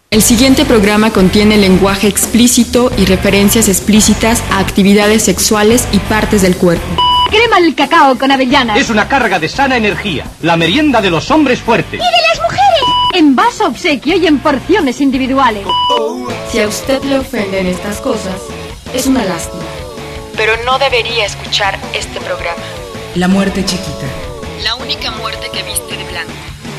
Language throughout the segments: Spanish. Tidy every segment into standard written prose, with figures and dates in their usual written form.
El siguiente programa contiene lenguaje explícito y referencias explícitas a actividades sexuales y partes del cuerpo. Crema el cacao con avellanas. Es una carga de sana energía, la merienda de los hombres fuertes. ¡Y de las mujeres! En vaso obsequio y en porciones individuales. Si a usted le ofenden estas cosas, es una lástima. Pero no debería escuchar este programa. La muerte chiquita. La única muerte que viste de blanco.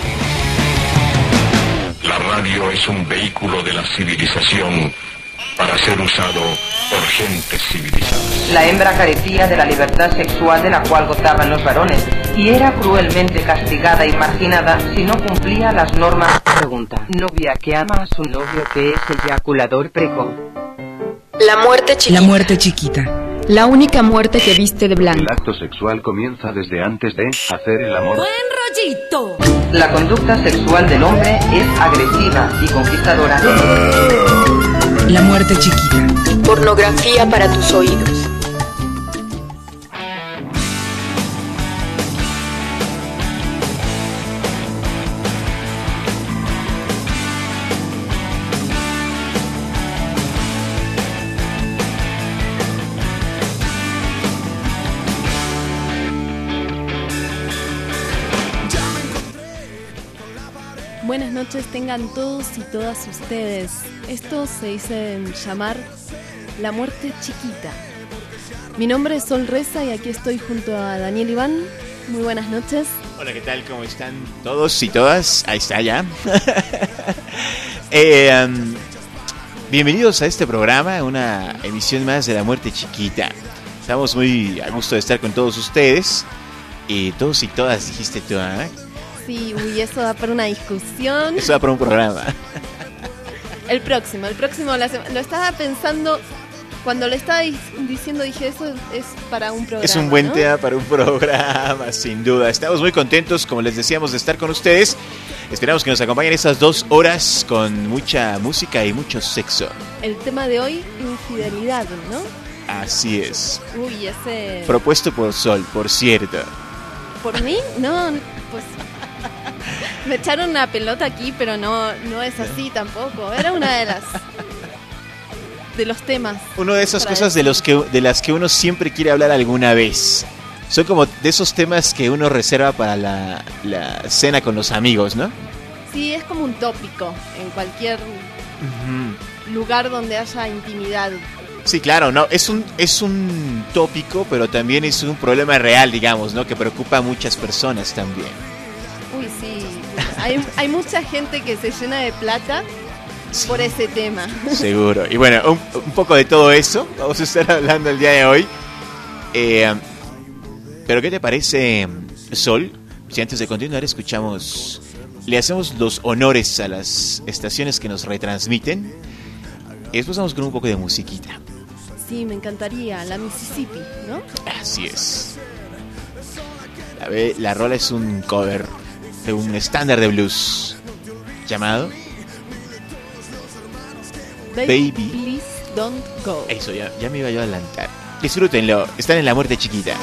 La radio es un vehículo de la civilización para ser usado por gente civilizada. La hembra carecía de la libertad sexual de la cual gozaban los varones y era cruelmente castigada y marginada si no cumplía las normas. Pregunta: novia que ama a su novio que es eyaculador precoz. La muerte chiquita. La muerte chiquita. La única muerte que viste de blanco. El acto sexual comienza desde antes de hacer el amor. ¡Buen rollito! La conducta sexual del hombre es agresiva y conquistadora. La muerte chiquita. Pornografía para tus oídos. Buenas noches tengan todos y todas ustedes. Esto se dice llamar La Muerte Chiquita. Mi nombre es Sol Reza y aquí estoy junto a Daniel Iván. Muy buenas noches. Hola, ¿qué tal? ¿Cómo están todos y todas? Ahí está ya. Bienvenidos a este programa, una emisión más de La Muerte Chiquita. Estamos muy a gusto de estar con todos ustedes. Todos y todas, dijiste tú, ¿eh? Sí, eso da para una discusión. Eso da para un programa. El próximo, lo estaba pensando, cuando le estaba diciendo, dije, eso es para un programa. Es un buen ¿no? tema para un programa, sin duda. Estamos muy contentos, como les decíamos, de estar con ustedes. Esperamos que nos acompañen esas 2 horas con mucha música y mucho sexo. El tema de hoy, infidelidad, ¿no? Así es. Uy, ese... Propuesto por Sol, por cierto. ¿Por mí? No, pues... Me echaron una pelota aquí, pero no es así tampoco. Era una de los temas. Una de esas cosas de las que uno siempre quiere hablar alguna vez. Son como de esos temas que uno reserva para la cena con los amigos, ¿no? Sí, es como un tópico en cualquier lugar donde haya intimidad. Sí, claro, no, es un tópico, pero también es un problema real, digamos, ¿no? Que preocupa a muchas personas también. Uy, sí. Hay mucha gente que se llena de plata por ese tema. Seguro. Y bueno, un poco de todo eso vamos a estar hablando el día de hoy. Pero ¿qué te parece, Sol? Si antes de continuar le hacemos los honores a las estaciones que nos retransmiten. Y después vamos con un poco de musiquita. Sí, me encantaría. La Mississippi, ¿no? Así es. La rola es un cover de un estándar de blues llamado Baby Please Don't Go. Eso, ya me iba yo a adelantar. Disfrútenlo, están en La Muerte Chiquita.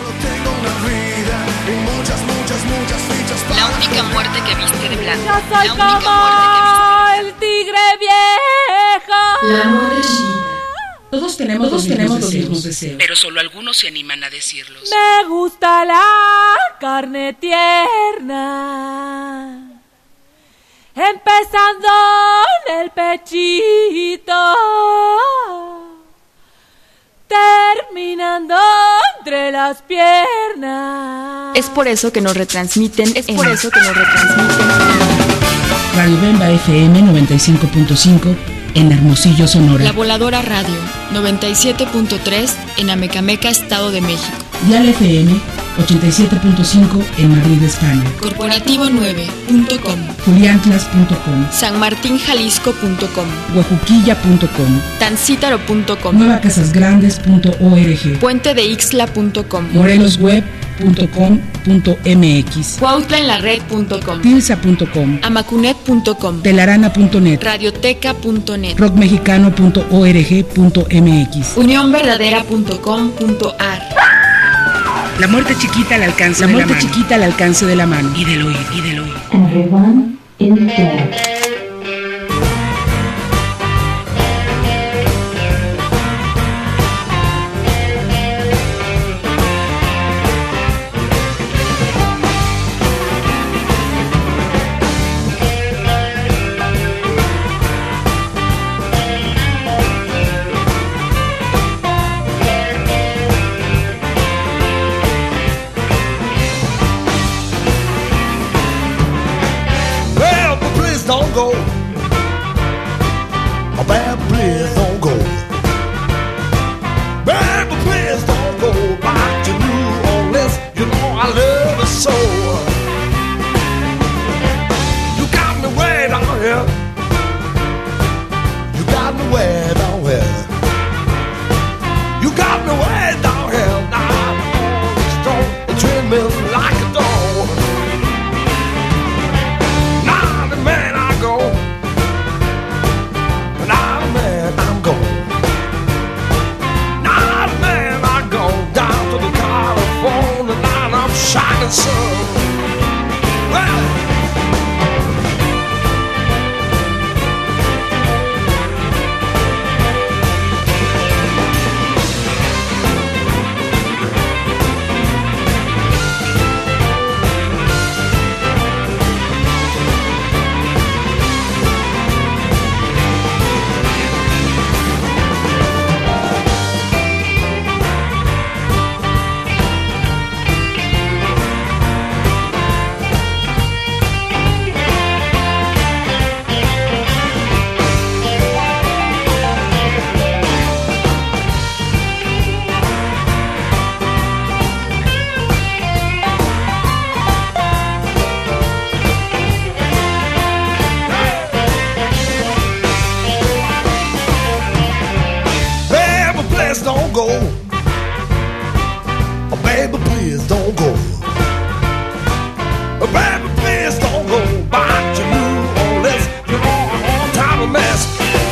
La única muerte que viste de blanco. Yo soy como el tigre viejo. La muerte chiquita. Todos tenemos los mismos deseos. Pero solo algunos se animan a decirlos. Me gusta la carne tierna, empezando en el pechito, terminando entre las piernas. Es por eso que nos retransmiten. Radio Bemba FM 95.5 en Hermosillo, Sonora. La Voladora Radio 97.3 en Amecameca, Estado de México. Dial FM 87.5 en Madrid, España. Corporativo9.com. Juliantlas.com. Sanmartinjalisco.com. Huajuquilla.com. Tancítaro.com. Nuevacasasgrandes.org. Puentedeixtla.com. Morelosweb.com.mx. Cuautlaenlared.com. Pilsa.com. Amacunet.com. Telarana.net. Radioteca.net. Rockmexicano.org.mx. Unionverdadera.com.ar. La muerte chiquita al alcance de la mano. Y del oído. Everyone is dead. don't go. Baby, please don't go. Baby, please don't go back to New Orleans. You know I love it so. You got me way down here. You got me way down here. You got me way down here. Now I'm on the stone and treat me like a dog. Now the man I go. Now the man I'm going. Now the man I go down to the California line of shining sun. Well, don't go. Oh, baby, please don't go. Oh, baby, please don't go back to New Orleans. You know I'm all time a mess.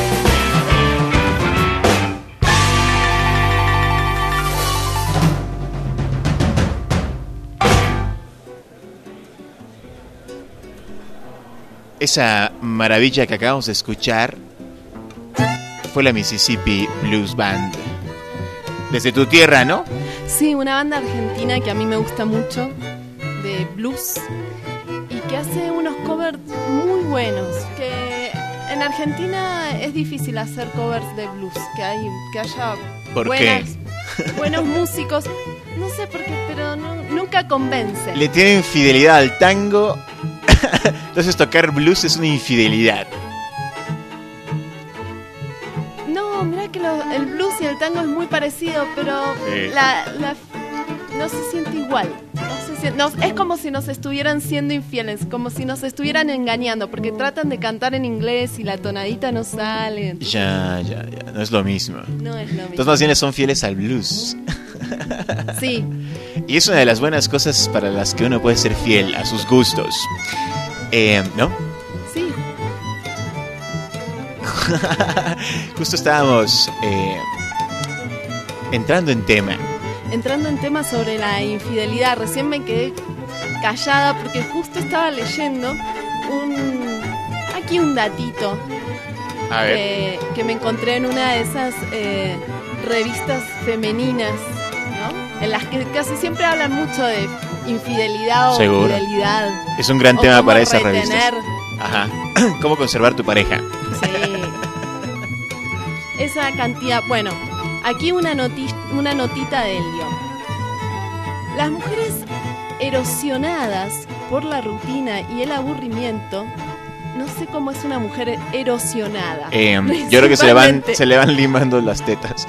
Esa maravilla que acabamos de escuchar fue la Mississippi Blues Band. Desde tu tierra, ¿no? Sí, una banda argentina que a mí me gusta mucho, de blues, y que hace unos covers muy buenos. Que en Argentina es difícil hacer covers de blues, que haya buenos músicos. No sé por qué, pero nunca convence. Le tienen fidelidad al tango, entonces tocar blues es una infidelidad. No, mirá que el blues y el tango es muy parecido, pero no se siente igual. Es como si nos estuvieran siendo infieles, como si nos estuvieran engañando, porque tratan de cantar en inglés y la tonadita no sale. Entonces... Ya, no es lo mismo. No es lo mismo. Entonces más bien son fieles al blues. Sí. Y es una de las buenas cosas para las que uno puede ser fiel a sus gustos. ¿No? Sí. Justo estábamos entrando en tema sobre la infidelidad. Recién me quedé callada porque justo estaba leyendo un datito que me encontré en una de esas revistas femeninas, ¿no? En las que casi siempre hablan mucho de infidelidad o fidelidad. Es un gran tema para esas revistas. Ajá. ¿Cómo conservar tu pareja? Sí. Esa cantidad. Bueno, aquí una notita de Elio. Las mujeres erosionadas por la rutina y el aburrimiento. No sé cómo es una mujer erosionada. Yo creo que se le van limando las tetas.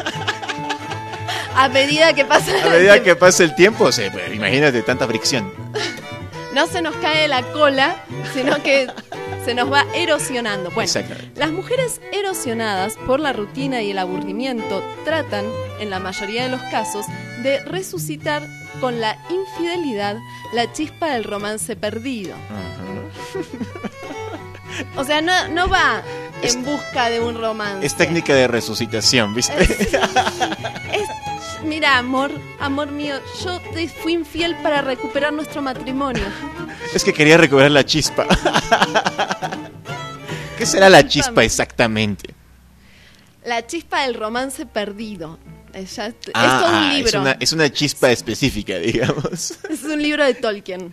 A medida que pasa el tiempo, pues, imagínate tanta fricción. No se nos cae la cola, sino que se nos va erosionando. Bueno, las mujeres erosionadas por la rutina y el aburrimiento tratan, en la mayoría de los casos, de resucitar con la infidelidad la chispa del romance perdido. O sea, no va en busca de un romance. Es técnica de resucitación, ¿viste? Mira, amor mío, yo te fui infiel para recuperar nuestro matrimonio. Es que quería recuperar la chispa. ¿Qué será la chispa exactamente? La chispa del romance perdido. Es todo un libro. Es una chispa específica, digamos. Es un libro de Tolkien.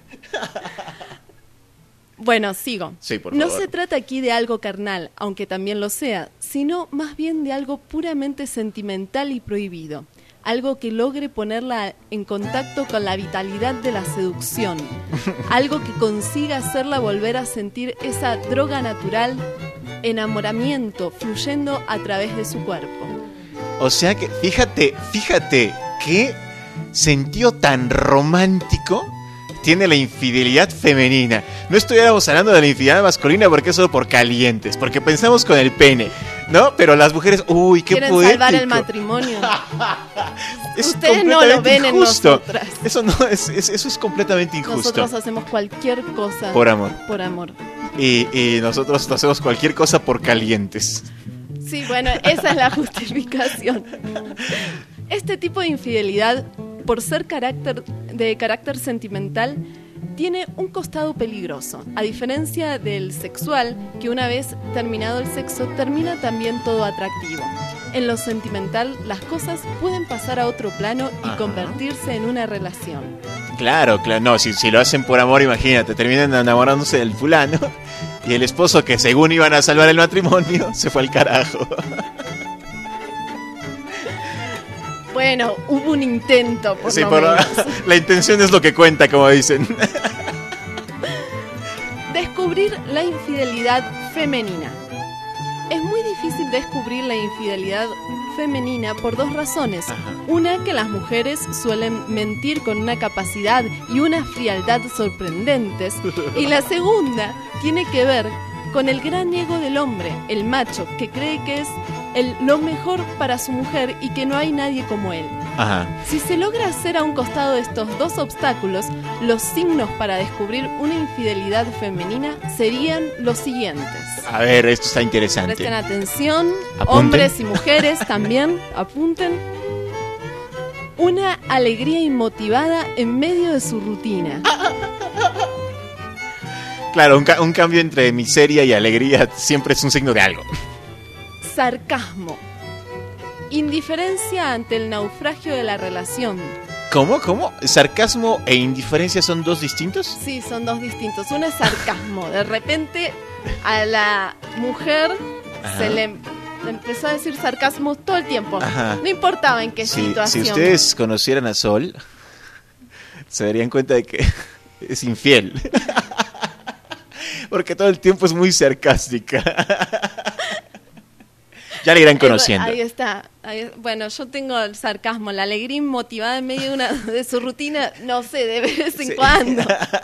Bueno, sigo. Sí, por favor. No se trata aquí de algo carnal, aunque también lo sea, sino más bien de algo puramente sentimental y prohibido. algo que logre ponerla en contacto con la vitalidad de la seducción, algo que consiga hacerla volver a sentir esa droga natural, enamoramiento fluyendo a través de su cuerpo. O sea que, fíjate, qué sentido tan romántico tiene la infidelidad femenina. No estuviéramos hablando de la infidelidad masculina porque es solo por calientes, porque pensamos con el pene, ¿no? Pero las mujeres, uy, qué quieren poético. Salvar el matrimonio. Ustedes no lo ven injusto. En nosotras. Eso es completamente injusto. Nosotros hacemos cualquier cosa por amor. Por amor. Y nosotros hacemos cualquier cosa por calientes. Sí, bueno, esa es la justificación. Este tipo de infidelidad, por ser de carácter sentimental, tiene un costado peligroso. A diferencia del sexual, que una vez terminado el sexo, termina también todo atractivo. En lo sentimental, las cosas pueden pasar a otro plano y convertirse en una relación. Claro, no, si lo hacen por amor, imagínate, terminan enamorándose del fulano y el esposo que según iban a salvar el matrimonio, se fue al carajo. Bueno, hubo un intento, por lo menos. La intención es lo que cuenta, como dicen. Descubrir la infidelidad femenina. Es muy difícil descubrir la infidelidad femenina por dos razones. Una, que las mujeres suelen mentir con una capacidad y una frialdad sorprendentes. Y la segunda tiene que ver con el gran ego del hombre, el macho, que cree que es lo mejor para su mujer y que no hay nadie como él. Si se logra hacer a un costado de estos dos obstáculos, los signos para descubrir una infidelidad femenina serían los siguientes. A ver, esto está interesante. Presten atención, apunten. Hombres y mujeres también, apunten. Una alegría inmotivada en medio de su rutina. Claro, un cambio entre miseria y alegría siempre es un signo de algo. Sarcasmo. Indiferencia ante el naufragio de la relación. ¿Cómo? ¿Sarcasmo e indiferencia son dos distintos? Sí, son dos distintos. Uno es sarcasmo. De repente a la mujer se le empezó a decir sarcasmo todo el tiempo. No importaba en qué situación. Si ustedes conocieran a Sol, se darían cuenta de que es infiel. Porque todo el tiempo es muy sarcástica. Ya le irán conociendo. Ahí está. Bueno, yo tengo el sarcasmo, la alegría motivada en medio de su rutina, no sé, de vez en cuando.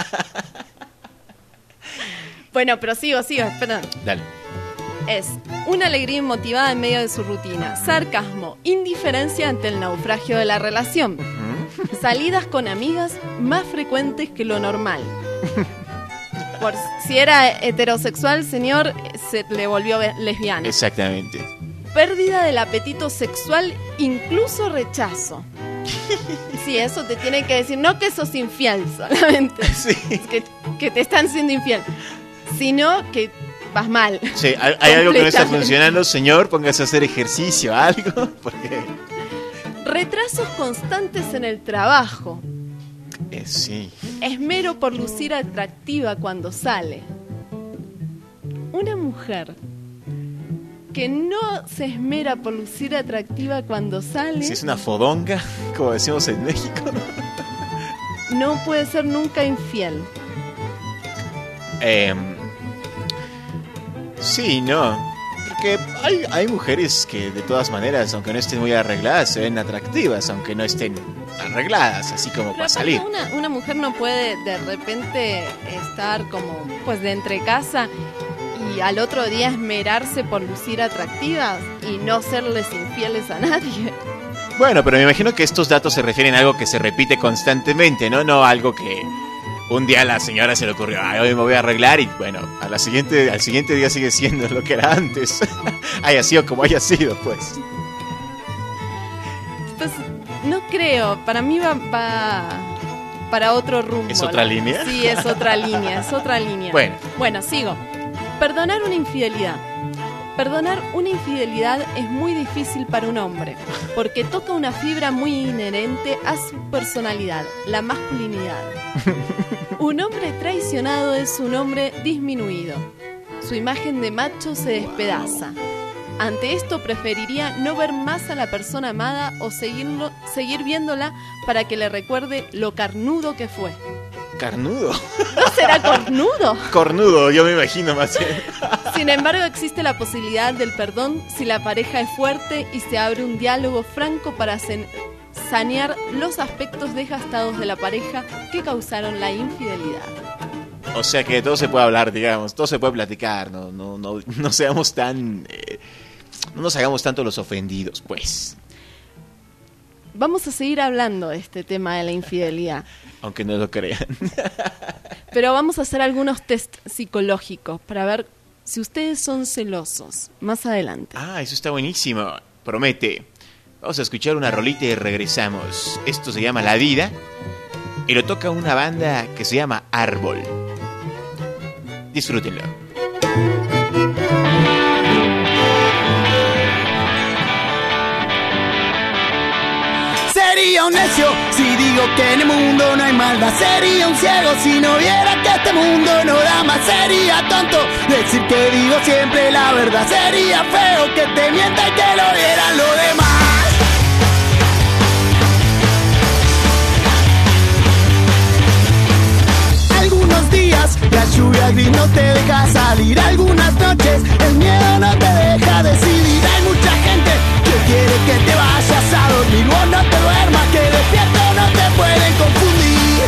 Bueno, pero sigo, espera. Dale. Es una alegría motivada en medio de su rutina, sarcasmo, indiferencia ante el naufragio de la relación, salidas con amigas más frecuentes que lo normal. Por si era heterosexual, señor, se le volvió lesbiana. Exactamente. Pérdida del apetito sexual, incluso rechazo. Sí, eso te tiene que decir, no que sos infiel solamente, sí. que te están siendo infiel, sino que vas mal. Sí, hay algo que no está funcionando, señor, póngase a hacer ejercicio, algo, porque... Retrasos constantes en el trabajo. Sí. Esmero por lucir atractiva cuando sale. Una mujer que no se esmera por lucir atractiva cuando sale... Si es una fodonga, como decimos en México, no puede ser nunca infiel. Sí, no. Porque hay mujeres que de todas maneras, aunque no estén muy arregladas, se ven atractivas, aunque no estén arregladas, así como para salir. Una mujer no puede de repente estar como pues de entre casa y al otro día esmerarse por lucir atractivas y no serles infieles a nadie. Bueno, pero me imagino que estos datos se refieren a algo que se repite constantemente, ¿no? No algo que un día a la señora se le ocurrió, hoy me voy a arreglar y bueno, al siguiente día sigue siendo lo que era antes. Haya sido como haya sido, pues. Pues no creo, para mí va para otro rumbo. ¿Es otra línea? Sí, es otra línea. Bueno, sigo. Perdonar una infidelidad. Perdonar una infidelidad es muy difícil para un hombre, porque toca una fibra muy inherente a su personalidad, la masculinidad. Un hombre traicionado es un hombre disminuido. Su imagen de macho se despedaza. Ante esto preferiría no ver más a la persona amada o seguir viéndola para que le recuerde lo carnudo que fue. ¿Carnudo? ¿No será cornudo? Cornudo, yo me imagino más bien. Sin embargo, existe la posibilidad del perdón si la pareja es fuerte y se abre un diálogo franco para sanear los aspectos desgastados de la pareja que causaron la infidelidad. O sea que todo se puede hablar, digamos, todo se puede platicar, no seamos tan... no nos hagamos tanto los ofendidos, pues. Vamos a seguir hablando de este tema de la infidelidad. Aunque no lo crean. Pero vamos a hacer algunos test psicológicos para ver si ustedes son celosos más adelante. Ah, eso está buenísimo. Promete. Vamos a escuchar una rolita y regresamos. Esto se llama La Vida y lo toca una banda que se llama Árbol. Disfrútenlo. Sería un necio si digo que en el mundo no hay maldad. Sería un ciego si no viera que este mundo no da más. Sería tonto decir que digo siempre la verdad. Sería feo que te mienta y que lo vieran los demás. Algunos días la lluvia gris no te deja salir. Algunas noches el miedo no te deja decidir. Hay mucha gente que quiere que te vayas a dormir. Vos no te duermas, que despierto no te pueden confundir.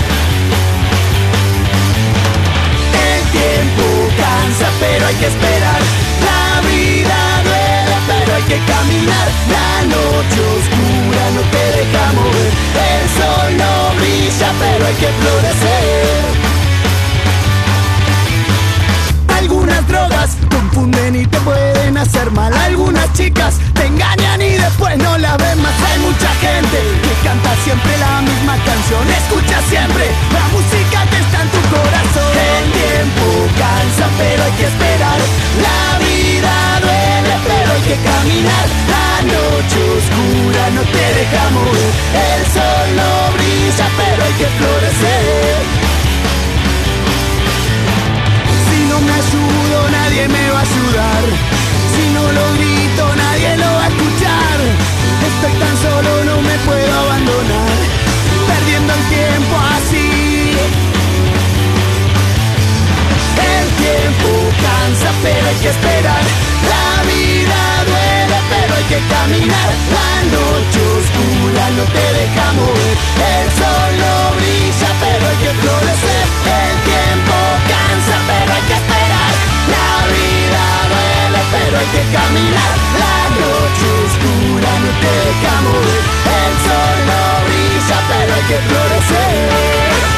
El tiempo cansa, pero hay que esperar. La vida duele, pero hay que caminar. La noche oscura no te deja mover. El sol no brilla, pero hay que florecer. Algunas drogas confunden y te pueden hacer mal. Algunas chicas te engañan y después no la ven más. Hay mucha gente que canta siempre la misma canción. Escucha siempre la música que está en tu corazón. El tiempo cansa, pero hay que esperar. La vida duele, pero hay que caminar. La noche oscura no te deja mover. El sol no brilla, pero hay que florecer. Si no me ayudo, nadie me va a ayudar. Si no lo grito, nadie lo va a escuchar. Estoy tan solo, no me puedo abandonar, perdiendo el tiempo así. El tiempo cansa, pero hay que esperar. La vida duele, pero hay que caminar. La noche oscura no te deja mover. El sol no brilla, pero hay que florecer. El tiempo cansa, pero hay que esperar. La vida duele, pero hay que caminar. La noche oscura no te deja mover. El sol no brilla, pero hay que florecer.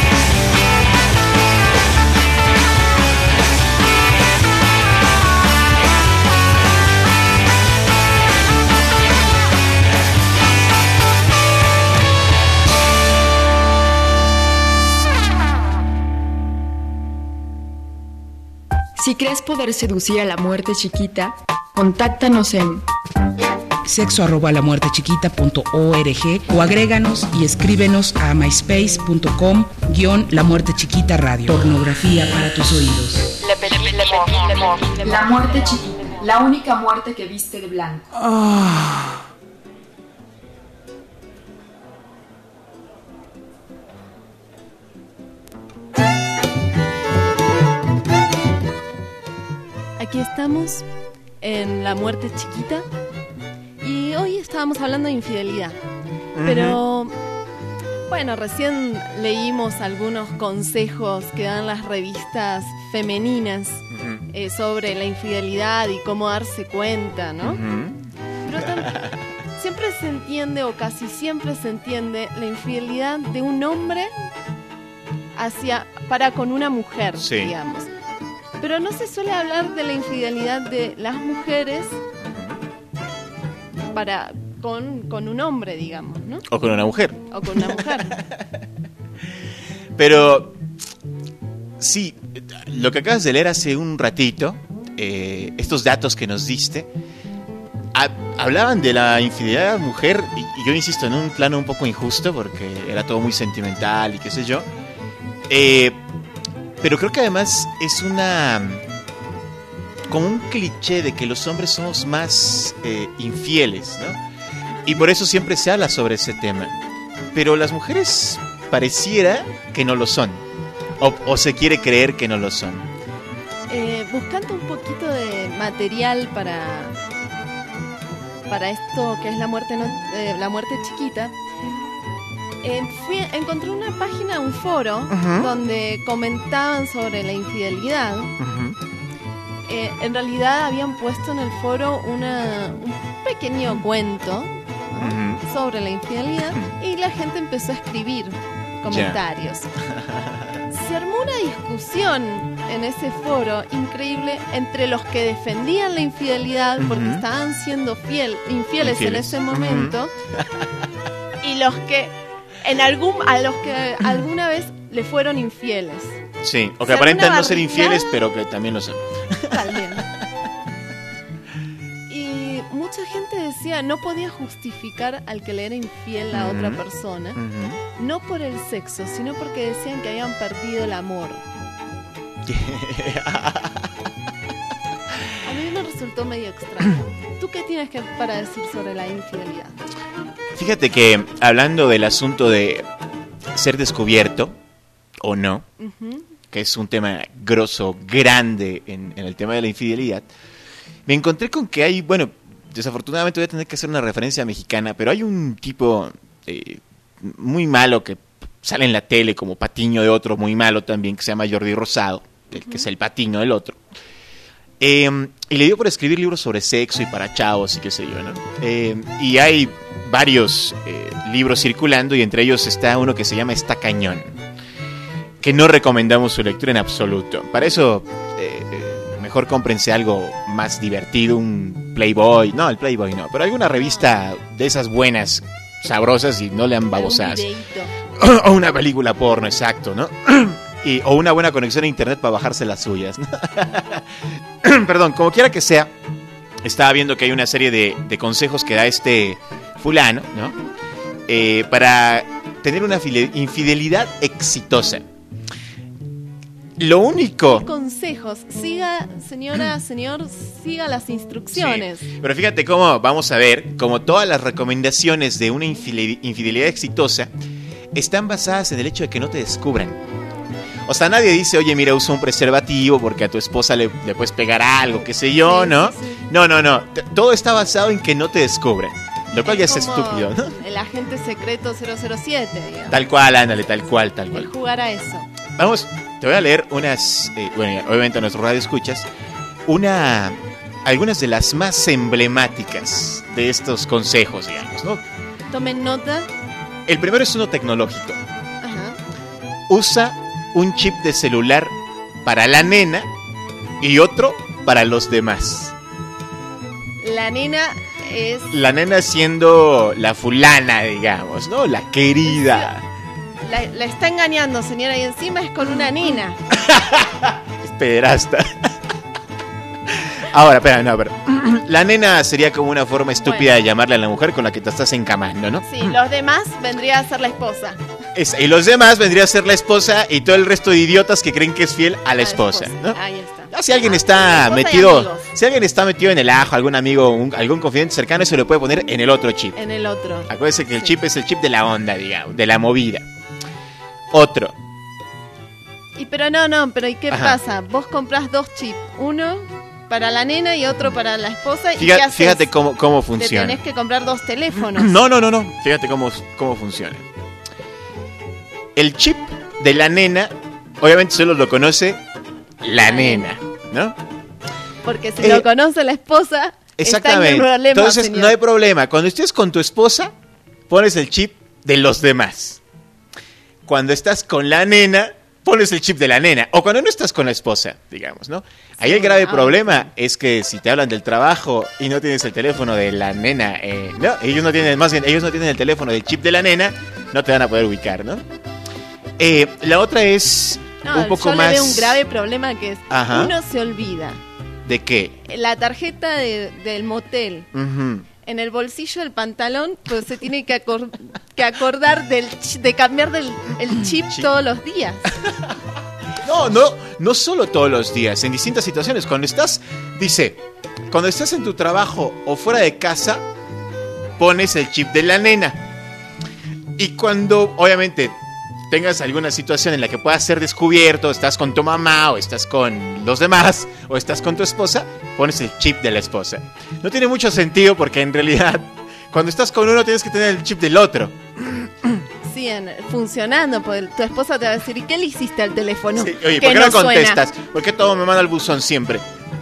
Si crees poder seducir a la muerte chiquita, contáctanos en sexo@lamuertechiquita.org o agréganos y escríbenos a myspace.com/La Muerte Chiquita Radio. Pornografía para tus oídos. La muerte chiquita, la única muerte que viste de blanco. Aquí estamos en La Muerte Chiquita y hoy estábamos hablando de infidelidad. Pero bueno, recién leímos algunos consejos que dan las revistas femeninas sobre la infidelidad y cómo darse cuenta, ¿no? Pero siempre se entiende, o casi siempre se entiende, la infidelidad de un hombre para con una mujer, digamos. Pero no se suele hablar de la infidelidad de las mujeres con un hombre, digamos, ¿no? O con una mujer. O con una mujer. Pero sí, lo que acabas de leer hace un ratito, estos datos que nos diste, hablaban de la infidelidad de la mujer, y yo insisto, en un plano un poco injusto, porque era todo muy sentimental y qué sé yo. Pero creo que además es una como un cliché de que los hombres somos más infieles, ¿no? Y por eso siempre se habla sobre ese tema. Pero las mujeres pareciera que no lo son. O se quiere creer que no lo son. Buscando un poquito de material para esto que es la muerte chiquita, encontré una página, un foro, donde comentaban sobre la infidelidad. En realidad habían puesto en el foro un pequeño cuento, ¿no?, sobre la infidelidad, y la gente empezó a escribir comentarios. Se armó una discusión en ese foro increíble entre los que defendían la infidelidad porque estaban siendo infieles en ese momento, y los que a los que alguna vez le fueron infieles. Sí, o que aparentan no ser infieles, pero que también lo son. También. Y mucha gente decía no podía justificar al que le era infiel a otra persona, no por el sexo, sino porque decían que habían perdido el amor. A mí me resultó medio extraño. ¿Tú qué tienes para decir sobre la infidelidad? Fíjate que hablando del asunto de ser descubierto o no, que es un tema grosso, grande en el tema de la infidelidad, me encontré con que hay, bueno, desafortunadamente voy a tener que hacer una referencia mexicana, pero hay un tipo muy malo que sale en la tele como patiño de otro muy malo también, que se llama Jordi Rosado, que es el patiño del otro. Y le dio por escribir libros sobre sexo y para chavos y qué sé yo, ¿no? Y hay varios libros circulando, y entre ellos está uno que se llama Está Cañón, que no recomendamos su lectura en absoluto. Para eso, mejor cómprense algo más divertido, un Playboy. No, el Playboy no, pero alguna revista de esas buenas, sabrosas, y no lean babosadas. O una película porno, exacto, ¿no? O una buena conexión a internet para bajarse las suyas, ¿no? Perdón, como quiera que sea, estaba viendo que hay una serie de consejos que da este fulano, ¿no? Para tener una infidelidad exitosa. Lo único... Consejos. Siga, señora, señor, siga las instrucciones. Sí. Pero fíjate cómo, vamos a ver, como todas las recomendaciones de una infidelidad exitosa están basadas en el hecho de que no te descubran. O sea, nadie dice, oye, mira, usa un preservativo porque a tu esposa le puedes pegar algo, qué sé yo, ¿no? Sí. No. Todo está basado en que no te descubran. Lo cual ya es estúpido, ¿no? El agente secreto 007, digamos. Tal cual, ándale, tal cual. El jugar a eso. Vamos, te voy a leer unas, bueno, obviamente a nuestro radio escuchas, algunas de las más emblemáticas de estos consejos, digamos, ¿no? Tomen nota. El primero es uno tecnológico. Ajá. Usa un chip de celular para la nena y otro para los demás. La nena es... La nena siendo la fulana, digamos, ¿no? La querida. La está engañando, señora, y encima es con una nena. Es pederasta. Ahora, espera, no, pero la nena sería como una forma estúpida de llamarle a la mujer con la que te estás encamando, ¿no? Sí, los demás vendría a ser la esposa. Y los demás vendría a ser la esposa y todo el resto de idiotas que creen que es fiel a la esposa, ¿no? Ahí está. Ya, si alguien está metido, en el ajo, algún amigo, algún confidente cercano, se lo puede poner en el otro chip. En el otro. Acuérdense que el chip es el chip de la onda, digamos, de la movida. Otro. Pero ¿y qué pasa? Vos comprás dos chips, uno para la nena y otro para la esposa. Fíjate cómo funciona. Te tenés que comprar dos teléfonos. No. Fíjate cómo funciona. El chip de la nena, obviamente solo lo conoce la nena, ¿no? Porque si lo conoce la esposa, exactamente. Está en el problema. Entonces, señor, no hay problema. Cuando estés con tu esposa, pones el chip de los demás. Cuando estás con la nena, pones el chip de la nena. O cuando no estás con la esposa, digamos, ¿no? Ahí el grave problema es que si te hablan del trabajo y no tienes el teléfono de la nena, no, ellos no tienen el teléfono del chip de la nena, no te van a poder ubicar, ¿no? La otra es un poco más... Yo le veo un grave problema que es, uno se olvida. ¿De qué? La tarjeta del motel. En el bolsillo del pantalón, pues se tiene que acordar de cambiar el chip todos los días. No solo todos los días, en distintas situaciones. Cuando estás en tu trabajo o fuera de casa, pones el chip de la nena. Y cuando, obviamente, tengas alguna situación en la que puedas ser descubierto, estás con tu mamá, o estás con los demás, o estás con tu esposa, pones el chip de la esposa. No tiene mucho sentido porque en realidad, cuando estás con uno, tienes que tener el chip del otro. Sí, funcionando, porque tu esposa te va a decir, ¿y qué le hiciste al teléfono? Sí, oye, ¿por qué no contestas? Suena? ¿Por qué todo me manda al buzón siempre?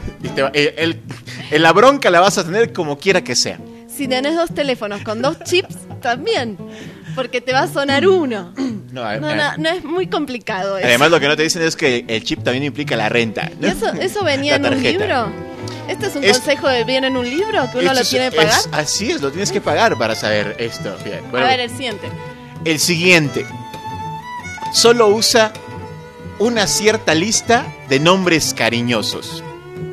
Y la bronca la vas a tener como quiera que sea. Si tenés 2 teléfonos con 2 chips, también. Porque te va a sonar uno. No es muy complicado eso. Además, lo que no te dicen es que el chip también implica la renta, ¿no? ¿Eso venía en un libro? ¿Este es un consejo que viene en un libro? ¿Que uno lo tiene que pagar? Así es, lo tienes que pagar para saber esto. Bien, bueno, a ver, el siguiente. El siguiente. Solo usa una cierta lista de nombres cariñosos.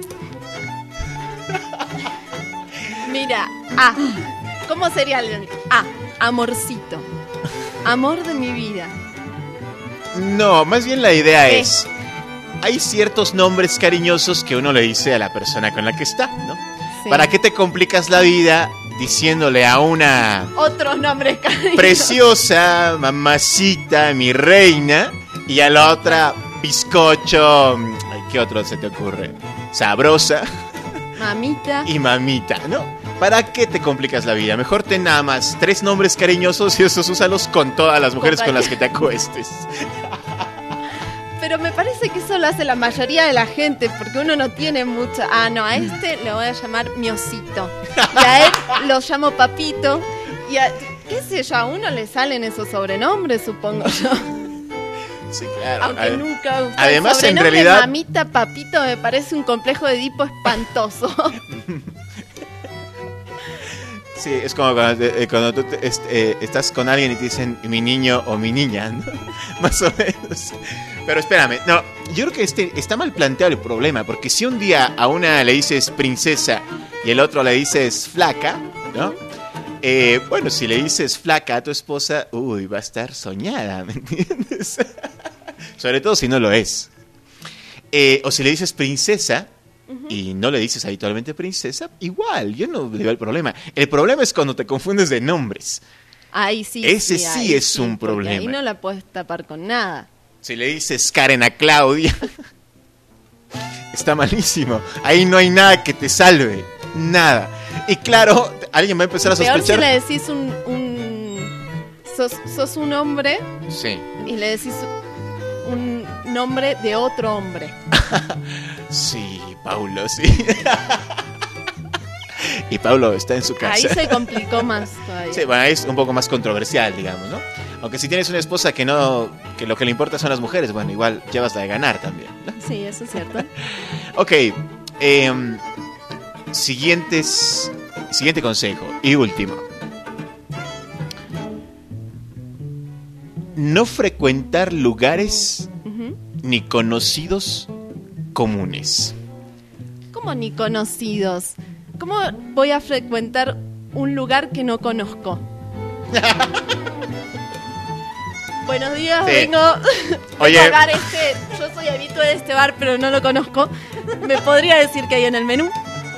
Mira, ¿cómo sería el amorcito? Amor de mi vida. No, más bien la idea es, hay ciertos nombres cariñosos que uno le dice a la persona con la que está, ¿no? Sí. ¿Para qué te complicas la vida diciéndole a una... otros nombres cariñosos? Preciosa, mamacita, mi reina, y a la otra, bizcocho, ¿qué otro se te ocurre? Sabrosa. Mamita. Y mamita, ¿no? ¿Para qué te complicas la vida? Mejor ten nada más 3 nombres cariñosos y esos úsalos con todas las mujeres con las que te acuestes. Pero me parece que eso lo hace la mayoría de la gente, porque uno no tiene mucho... a este le voy a llamar mi osito. Y a él lo llamo papito. Y qué sé yo, a uno le salen esos sobrenombres, supongo yo. Sí, claro. Aunque nunca gustó. Además, en realidad... mamita, papito, me parece un complejo de Edipo espantoso. Sí, es como cuando tú estás con alguien y te dicen mi niño o mi niña, ¿no? Más o menos. Pero espérame, no, yo creo que está mal planteado el problema, porque si un día a una le dices princesa y el otro le dices flaca, ¿no? Bueno, si le dices flaca a tu esposa, va a estar soñada, ¿me entiendes? Sobre todo si no lo es. O si le dices princesa y no le dices habitualmente princesa, igual, yo no le veo el problema. El problema es cuando te confundes de nombres. Ahí sí. Ese sí es un problema. Ahí no la puedes tapar con nada. Si le dices Karen a Claudia, está malísimo. Ahí no hay nada que te salve. Nada. Y claro, alguien va a empezar a sospechar. Peor si le decís sos un hombre. Sí. Y le decís un nombre de otro hombre. Sí, Paulo, sí. Y Paulo está en su casa. Ahí se complicó más todavía. Sí, bueno, es un poco más controversial, digamos, ¿no? Aunque si tienes una esposa que lo que le importa son las mujeres, bueno, igual llevas la de ganar también, ¿no? Sí, eso es cierto. Ok, siguiente consejo y último. No frecuentar lugares ni conocidos comunes. ¿Cómo ni conocidos? ¿Cómo voy a frecuentar un lugar que no conozco? Buenos días, sí. Vengo a pagar yo soy habitué de este bar, pero no lo conozco. ¿Me podría decir qué hay en el menú?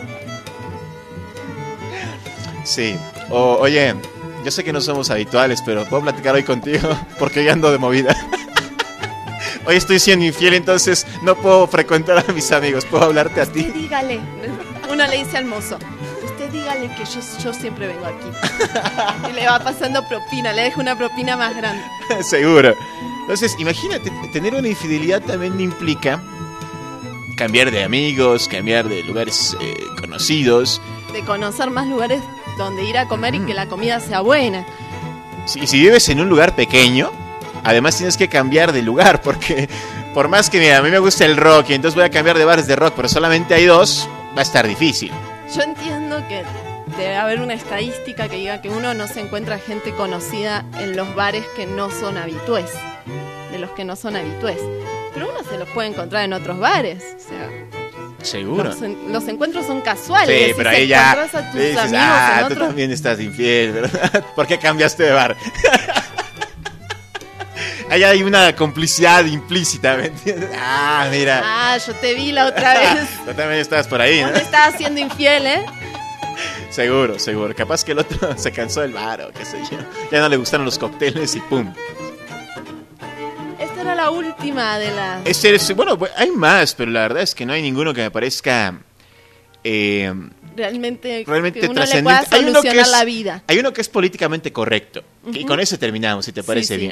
Sí. Oye, yo sé que no somos habituales, pero ¿puedo platicar hoy contigo? Porque hoy ando de movida. Hoy estoy siendo infiel, entonces no puedo frecuentar a mis amigos. ¿Puedo hablarte a ti? Usted dígale. Uno le dice al mozo, usted dígale que yo siempre vengo aquí. Y le va pasando propina, le deja una propina más grande. Seguro. Entonces, imagínate, tener una infidelidad también implica cambiar de amigos, cambiar de lugares conocidos. De conocer más lugares donde ir a comer y que la comida sea buena. Si vives en un lugar pequeño, además tienes que cambiar de lugar, porque por más que a mí me gusta el rock y entonces voy a cambiar de bares de rock, pero solamente hay 2, va a estar difícil. Yo entiendo que debe haber una estadística que diga que uno no se encuentra gente conocida en los bares que no son habitués, de los que no son habitués, pero uno se los puede encontrar en otros bares, o sea... Seguro. Los encuentros son casuales. Sí, pero ahí ya a tus dices, amigos tú también estás infiel, ¿verdad? ¿Por qué cambiaste de bar? ahí hay una complicidad implícita, ¿me entiendes? Ah, mira. Ah, yo te vi la otra vez. Tú también estabas por ahí, ¿no? Vos me estabas haciendo infiel, ¿eh? Seguro. Capaz que el otro se cansó del bar o qué sé yo. Ya no le gustaron los cócteles y pum. Esta era la última de la... Bueno, hay más, pero la verdad es que no hay ninguno que me parezca... Realmente que uno trascendente. le pueda solucionar la vida. Hay uno que es políticamente correcto. Y con ese terminamos, si te parece bien.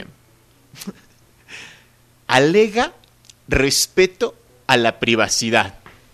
Alega respeto a la privacidad.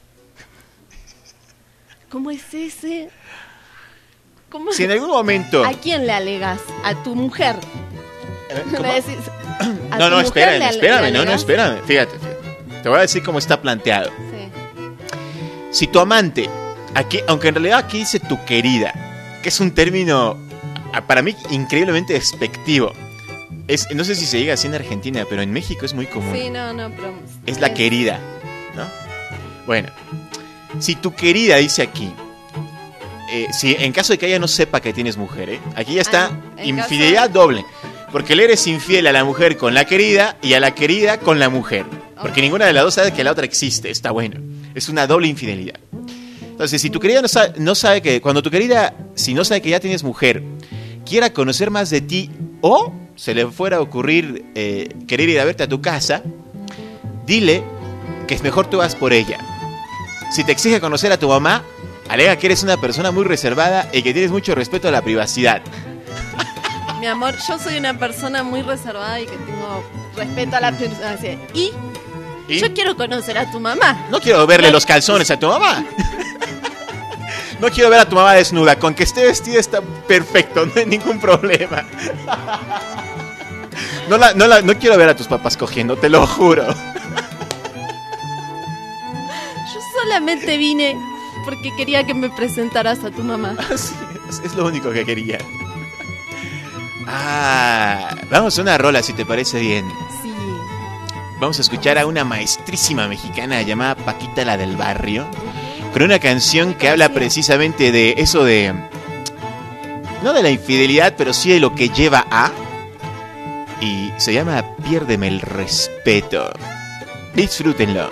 ¿Cómo es ese? ¿Cómo? Si en algún momento... ¿A quién le alegas? ¿A tu mujer? ¿Cómo? Decís, No, espérame. Fíjate. Te voy a decir cómo está planteado. Sí. Si tu amante, aquí, aunque en realidad aquí dice tu querida, que es un término para mí increíblemente despectivo. No sé si se diga así en Argentina, pero en México es muy común. Sí, pero... Es la querida, ¿no? Bueno, si tu querida dice aquí, si en caso de que ella no sepa que tienes mujer, aquí ya está infidelidad doble. Porque le eres infiel a la mujer con la querida y a la querida con la mujer. Porque ninguna de las dos sabe que la otra existe. Está bueno. Es una doble infidelidad. Entonces, si tu querida no sabe que... Cuando tu querida, si no sabe que ya tienes mujer, quiera conocer más de ti o se le fuera a ocurrir querer ir a verte a tu casa, dile que es mejor tú vas por ella. Si te exige conocer a tu mamá, alega que eres una persona muy reservada y que tienes mucho respeto a la privacidad. Mi amor, yo soy una persona muy reservada y que tengo respeto a la privacidad. ¿Y? Yo quiero conocer a tu mamá. No quiero verle los calzones a tu mamá. No quiero ver a tu mamá desnuda. Con que esté vestida está perfecto, no hay ningún problema. No quiero ver a tus papás cogiendo, te lo juro. Yo solamente vine porque quería que me presentaras a tu mamá. Sí, es lo único que quería. Vamos a una rola, si te parece bien. Sí. Vamos a escuchar a una maestrísima mexicana llamada Paquita la del Barrio, con una canción que habla precisamente de eso de... No de la infidelidad, pero sí de lo que lleva a... Y se llama Piérdeme el respeto. Disfrútenlo.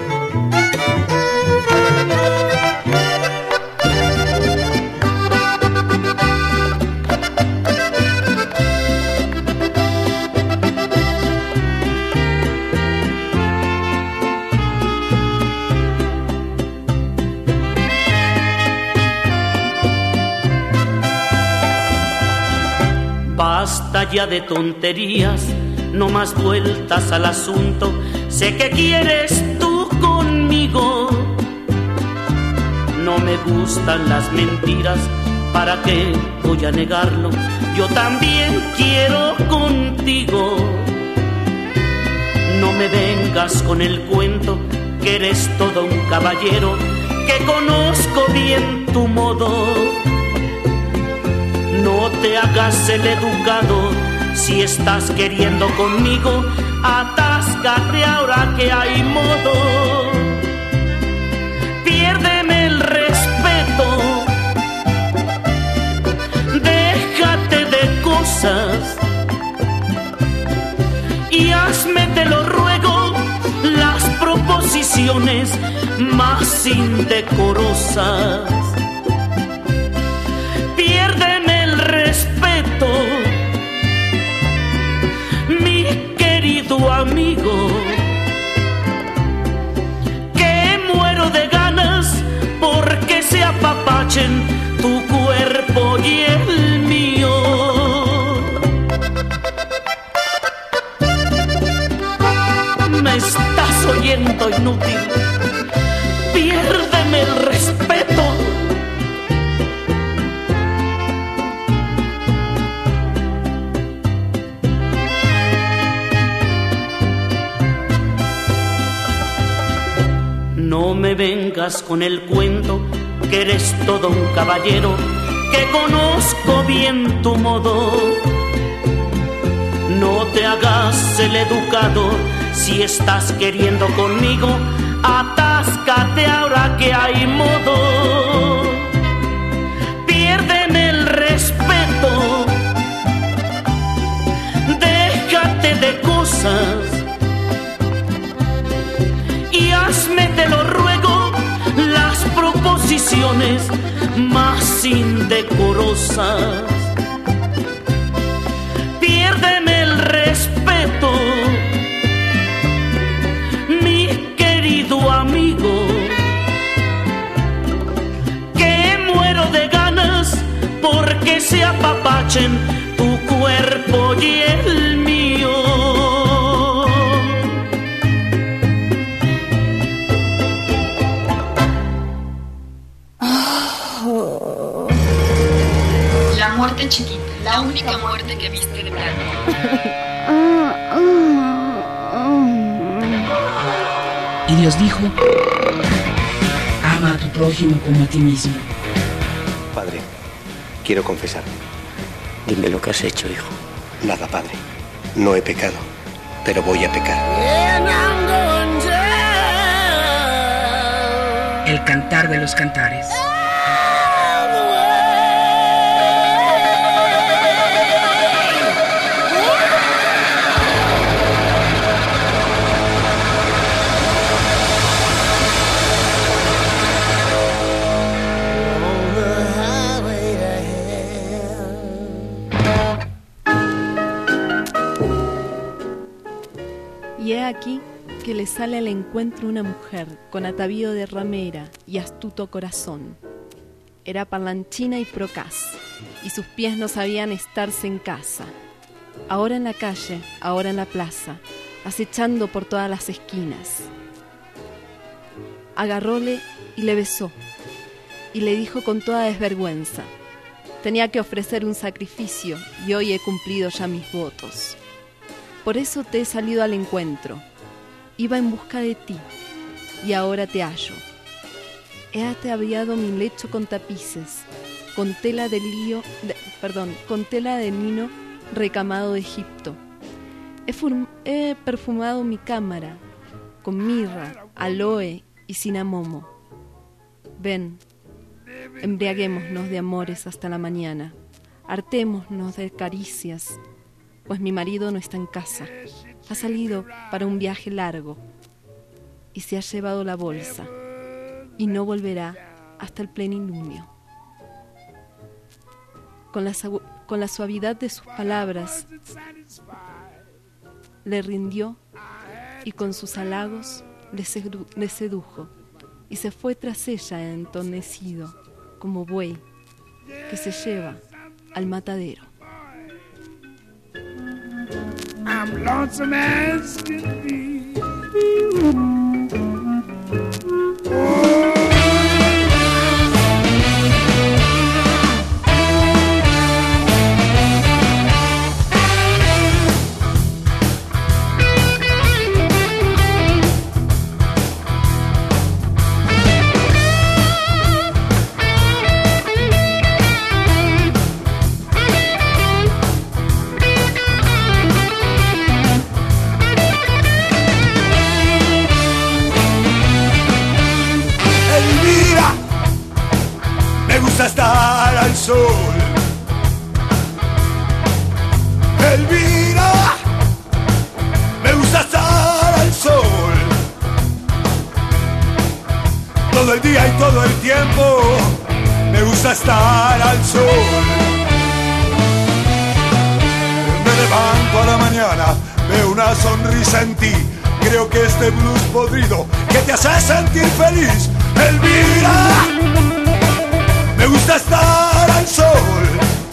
Basta ya de tonterías, no más vueltas al asunto. Sé que quieres tú conmigo. No me gustan las mentiras, ¿para qué voy a negarlo? Yo también quiero contigo. No me vengas con el cuento que eres todo un caballero, que conozco bien tu modo. No te hagas el educado, si estás queriendo conmigo, atáscate ahora que hay modo. Piérdeme el respeto, déjate de cosas y hazme, te lo ruego, las proposiciones más indecorosas. Piérdeme el respeto, mi querido amigo, que muero de ganas porque se apapachen tu cuerpo y el mío. Me estás oyendo, inútil. Piérdeme el respeto. No me vengas con el cuento que eres todo un caballero, que conozco bien tu modo. No te hagas el educado, si estás queriendo conmigo, atáscate ahora que hay modo. Piérdeme el respeto, déjate de cosas cosas. Y hazme, te lo ruego, las proposiciones más indecorosas. Piérdeme el respeto, mi querido amigo, que muero de ganas porque se apapachen tu cuerpo y el mío. La muerte chiquita, la única muerte que viste de blanco. Y Dios dijo: ama a tu prójimo como a ti mismo. Padre, quiero confesar. Dime lo que has hecho, hijo. Nada, padre. No he pecado, pero voy a pecar. El cantar de los cantares. Y he aquí que le sale al encuentro una mujer con atavío de ramera y astuto corazón. Era parlanchina y procaz, y sus pies no sabían estarse en casa. Ahora en la calle, ahora en la plaza, acechando por todas las esquinas. Agarróle y le besó, y le dijo con toda desvergüenza: tenía que ofrecer un sacrificio, y hoy he cumplido ya mis votos. Por eso te he salido al encuentro. Iba en busca de ti, y ahora te hallo. He ataviado mi lecho con tapices, con tela de lino recamado de Egipto. He perfumado mi cámara con mirra, aloe y cinamomo. Ven, embriaguémonos de amores hasta la mañana, hartémonos de caricias, pues mi marido no está en casa, ha salido para un viaje largo y se ha llevado la bolsa y no volverá hasta el plenilunio. Con la suavidad de sus palabras le rindió y con sus halagos le sedujo y se fue tras ella entonecido como buey que se lleva al matadero. I'm lonesome as can be. Estar al sol, Elvira, me gusta estar al sol, todo el día y todo el tiempo, me gusta estar al sol. Me levanto a la mañana, veo una sonrisa en ti, creo que este blues podrido que te hace sentir feliz, Elvira. Me gusta estar al sol,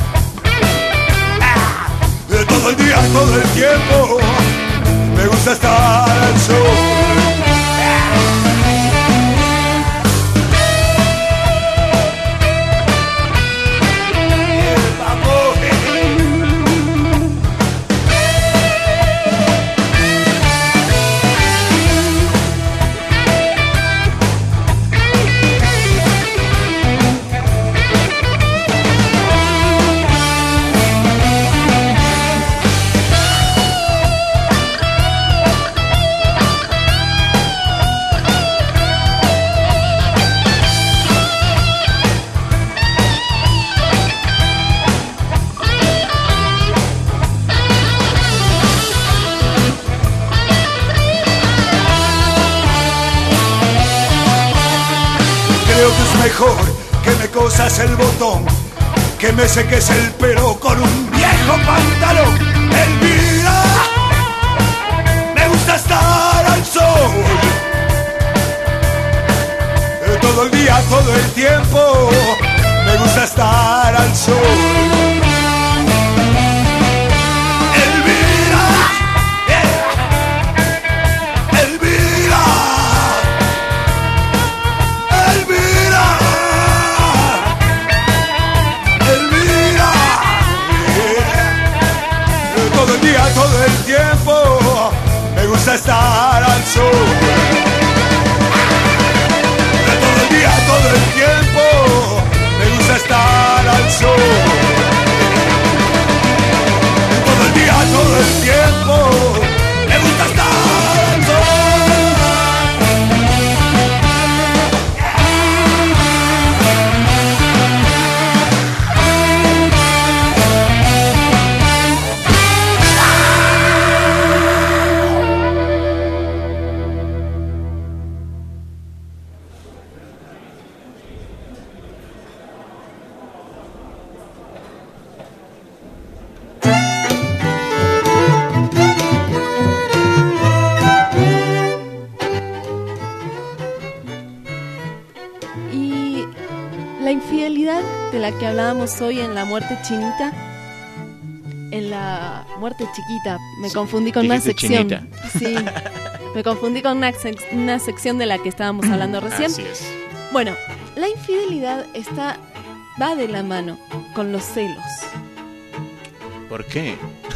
todo el día, todo el tiempo. Me gusta estar al sol. mejor que me cosas el botón, que me seques el pelo con un viejo pantalón. Elvira, me gusta estar al sol, todo el día, todo el tiempo, me gusta estar al sol. Todo el tiempo me gusta estar al sol. Todo el día, todo el tiempo me gusta estar al sol. Todo el día, todo el tiempo me gusta estar al sol. De la que hablábamos hoy en La Muerte Chinita, en La Muerte Chiquita, me confundí con una sección. Chinita. Sí, me confundí con una sección de la que estábamos hablando recién. Así es. Bueno, la infidelidad va de la mano con los celos. ¿Por qué?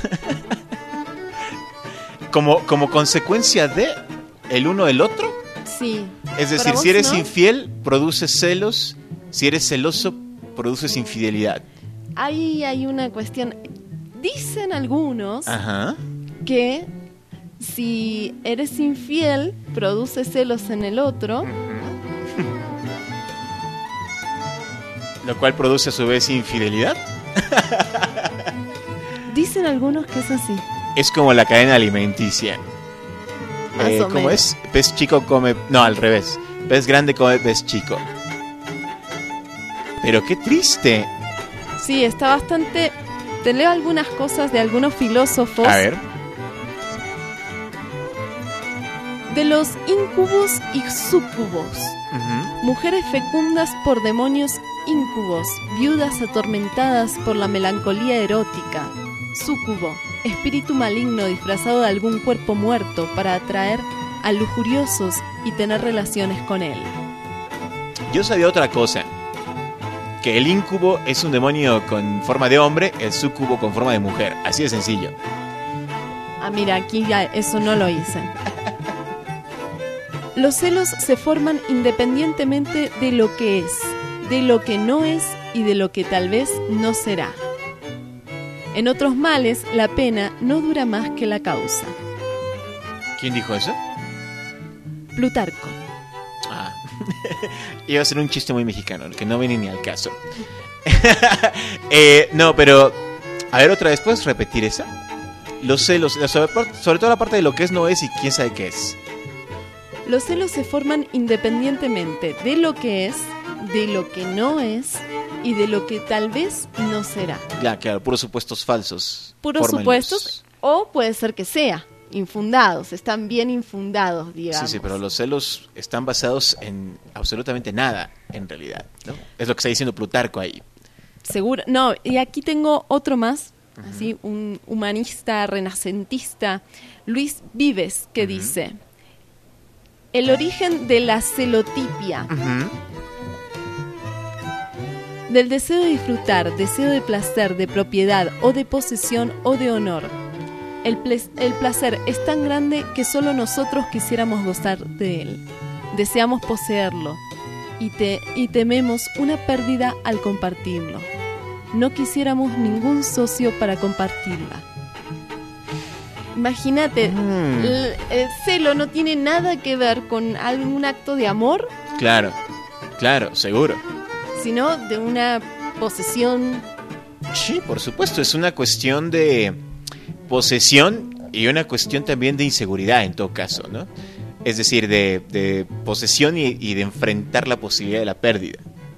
como consecuencia de el uno del otro. Sí. Es decir, si eres infiel, produces celos. Si eres celoso, produces infidelidad. Ahí hay una cuestión. Dicen algunos que si eres infiel, produces celos en el otro. Lo cual produce a su vez infidelidad. Dicen algunos que es así. Es como la cadena alimenticia. Más o ¿Cómo menos. es? Pez chico come... No, al revés. Pez grande come pez chico. Pero qué triste. Sí, está bastante... Te leo algunas cosas de algunos filósofos. A ver. De los incubos y súcubos. Mujeres fecundas por demonios íncubos. Viudas atormentadas por la melancolía erótica. Súcubo. Espíritu maligno disfrazado de algún cuerpo muerto para atraer a lujuriosos y tener relaciones con él. Yo sabía otra cosa. Que el incubo es un demonio con forma de hombre, el súcubo con forma de mujer. Así de sencillo. Ah, mira, aquí ya eso no lo hice. Los celos se forman independientemente de lo que es, de lo que no es y de lo que tal vez no será. En otros males, la pena no dura más que la causa. ¿Quién dijo eso? Plutarco. Ah. Iba a ser un chiste muy mexicano, que no viene ni al caso. No, pero... A ver, otra vez, ¿puedes repetir esa? Los celos, sobre todo la parte de lo que es, no es y quién sabe qué es. Los celos se forman independientemente de lo que es, de lo que no es y de lo que tal vez no será. Ya, claro, puros supuestos falsos. Puros supuestos, o puede ser que sea infundados, están bien infundados, digamos. Sí, pero los celos están basados en absolutamente nada, en realidad, ¿no? Es lo que está diciendo Plutarco ahí. Seguro, no, y aquí tengo otro más, así, un humanista renacentista, Luis Vives, que dice: el origen de la celotipia, del deseo de disfrutar, deseo de placer, de propiedad o de posesión o de honor. El placer es tan grande que solo nosotros quisiéramos gozar de él. Deseamos poseerlo y tememos una pérdida al compartirlo. No quisiéramos ningún socio para compartirla. Imagínate, el celo no tiene nada que ver con algún acto de amor. Claro, seguro. Sino de una posesión. Sí, por supuesto, es una cuestión de posesión y una cuestión también de inseguridad en todo caso, ¿no? Es decir, de posesión y de enfrentar la posibilidad de la pérdida.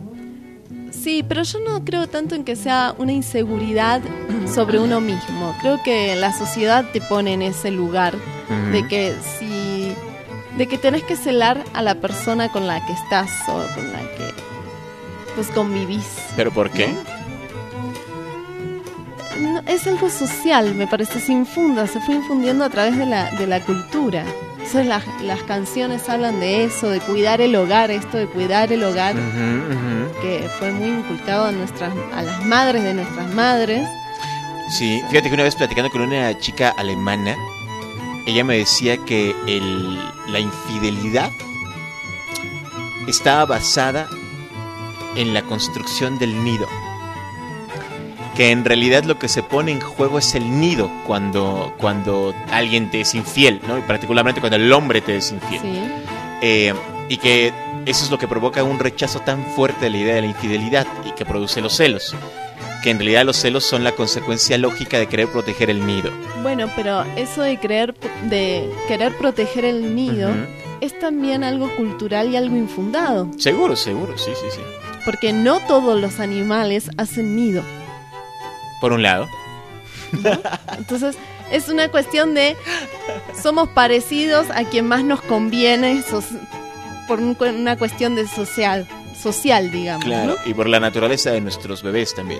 Sí, pero yo no creo tanto en que sea una inseguridad sobre uno mismo. Creo que la sociedad te pone en ese lugar de que tenés que celar a la persona con la que estás o con la que pues convivís. ¿Pero por qué? No, es algo social, me parece, se fue infundiendo a través de la cultura. Entonces las canciones hablan de eso, de cuidar el hogar, que fue muy inculcado a las madres de nuestras madres. Sí, fíjate que una vez platicando con una chica alemana, ella me decía que la infidelidad estaba basada en la construcción del nido. Que en realidad lo que se pone en juego es el nido cuando alguien te es infiel, ¿no? Y particularmente cuando el hombre te es infiel. Sí. Y que eso es lo que provoca un rechazo tan fuerte de la idea de la infidelidad y que produce los celos. Que en realidad los celos son la consecuencia lógica de querer proteger el nido. Bueno, pero eso de querer proteger el nido es también algo cultural y algo infundado. Seguro, sí. Porque no todos los animales hacen nido. Por un lado. ¿No? Entonces es una cuestión de somos parecidos a quien más nos conviene por una cuestión de social, digamos. Claro, ¿no? Y por la naturaleza de nuestros bebés también.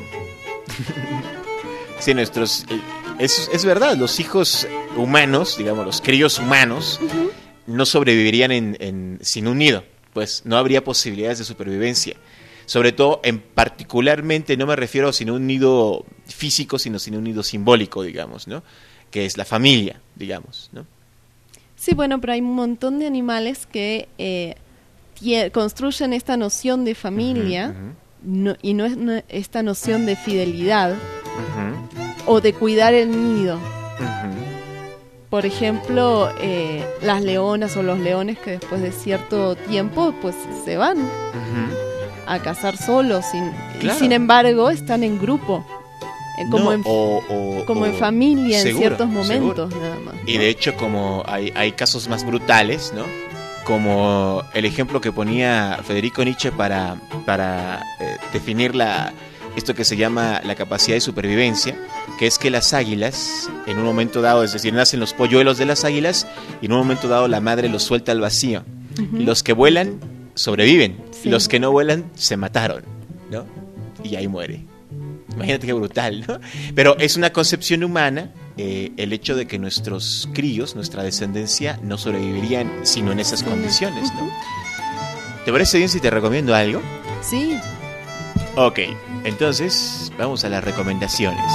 Sí, es verdad, los hijos humanos, digamos, los críos humanos, no sobrevivirían sin un nido, pues no habría posibilidades de supervivencia. Sobre todo, particularmente, no me refiero sin un nido físico, sino sin un nido simbólico, digamos, ¿no? Que es la familia, digamos, ¿no? Sí, bueno, pero hay un montón de animales que construyen esta noción de familia y no es esta noción de fidelidad o de cuidar el nido. Por ejemplo, las leonas o los leones que después de cierto tiempo pues se van a cazar solos y sin embargo están en grupo, como en familia, seguro, en ciertos momentos, seguro. Nada más, ¿no? Y de hecho, como hay casos más brutales, ¿no? Como el ejemplo que ponía Federico Nietzsche para definir esto que se llama la capacidad de supervivencia, que es que las águilas, en un momento dado, es decir, nacen los polluelos de las águilas y en un momento dado la madre los suelta al vacío. Los que vuelan sobreviven, los que no vuelan se mataron, ¿no? Y ahí muere. Imagínate qué brutal, ¿no? Pero es una concepción humana el hecho de que nuestros críos, nuestra descendencia, no sobrevivirían sino en esas condiciones, ¿no? ¿Te parece bien si te recomiendo algo? Sí. Ok, entonces vamos a las recomendaciones.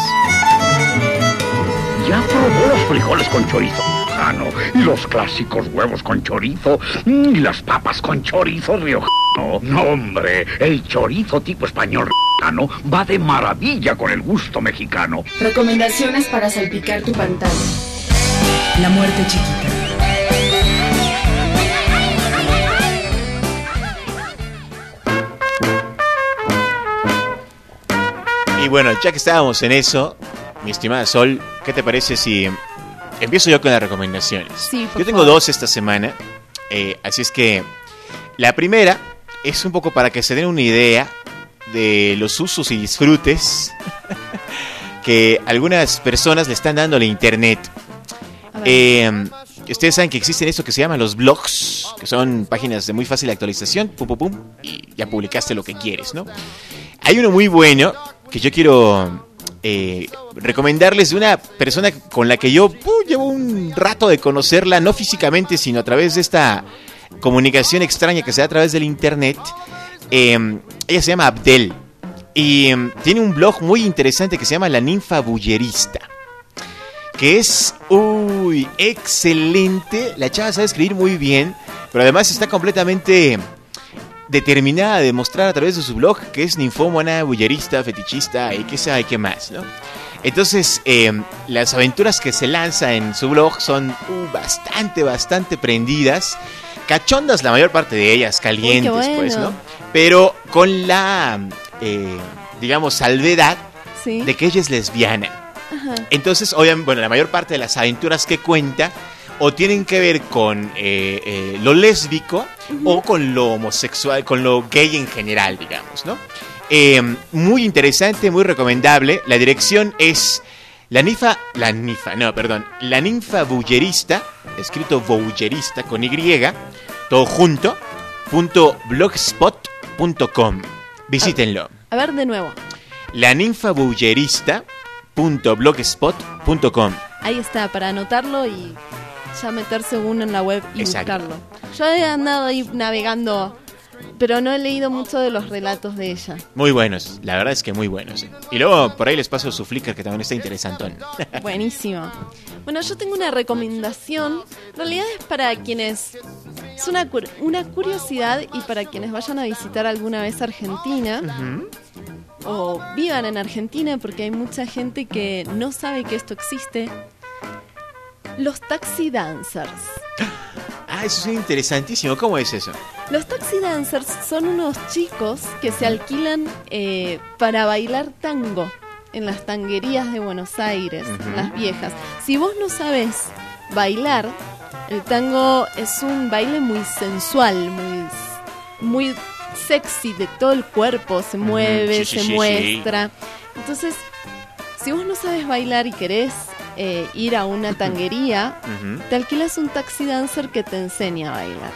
Ya probó los frijoles con chorizo riojano y los clásicos huevos con chorizo y las papas con chorizo riojano. No, hombre, el chorizo tipo español riojano va de maravilla con el gusto mexicano. Recomendaciones para salpicar tu pantalla. La muerte chiquita. Y bueno, ya que estábamos en eso, mi estimada Sol, ¿qué te parece si empiezo yo con las recomendaciones? Sí, yo tengo dos esta semana, así es que la primera es un poco para que se den una idea de los usos y disfrutes que algunas personas le están dando a la internet. Ustedes saben que existen esto que se llaman los blogs, que son páginas de muy fácil actualización, y ya publicaste lo que quieres, ¿no? Hay uno muy bueno que yo quiero recomendarles de una persona con la que yo llevo un rato de conocerla, no físicamente, sino a través de esta comunicación extraña que se da a través del internet. Ella se llama Abdel y tiene un blog muy interesante que se llama La Ninfa Bullerista, que es excelente. La chava sabe escribir muy bien, pero además está completamente determinada a demostrar a través de su blog que es ninfómana, bullerista, fetichista y qué sabe qué más, ¿no? Entonces, las aventuras que se lanza en su blog son bastante prendidas, cachondas la mayor parte de ellas, calientes, bueno, pues, ¿no? Pero con la, digamos, salvedad de que ella es lesbiana. Ajá. Entonces, obviamente, bueno, la mayor parte de las aventuras que cuenta o tienen que ver con lo lésbico o con lo homosexual, con lo gay en general, digamos, ¿no? Muy interesante, muy recomendable. La dirección es La Ninfa Bouyerista, escrito Bouyerista con Y, todo junto, .blogspot.com. Visítenlo. A ver, de nuevo. laninfabouyerista.blogspot.com. Ahí está, para anotarlo y ya meterse uno en la web y buscarlo. Yo he andado ahí navegando, pero no he leído mucho de los relatos de ella. Muy buenos, la verdad es que muy buenos. Y luego por ahí les paso su Flickr, que también está interesantón. Buenísimo. Bueno, yo tengo una recomendación. En realidad es para quienes... Es una curiosidad y para quienes vayan a visitar alguna vez Argentina. O vivan en Argentina, porque hay mucha gente que no sabe que esto existe. Los taxi dancers. Ah, eso es interesantísimo. ¿Cómo es eso? Los taxi dancers son unos chicos que se alquilan para bailar tango en las tanguerías de Buenos Aires, las viejas. Si vos no sabés bailar, el tango es un baile muy sensual, muy sexy, de todo el cuerpo, se mueve, se muestra. Entonces, si vos no sabes bailar y querés ir a una tanguería, te alquilas un taxi dancer que te enseña a bailar.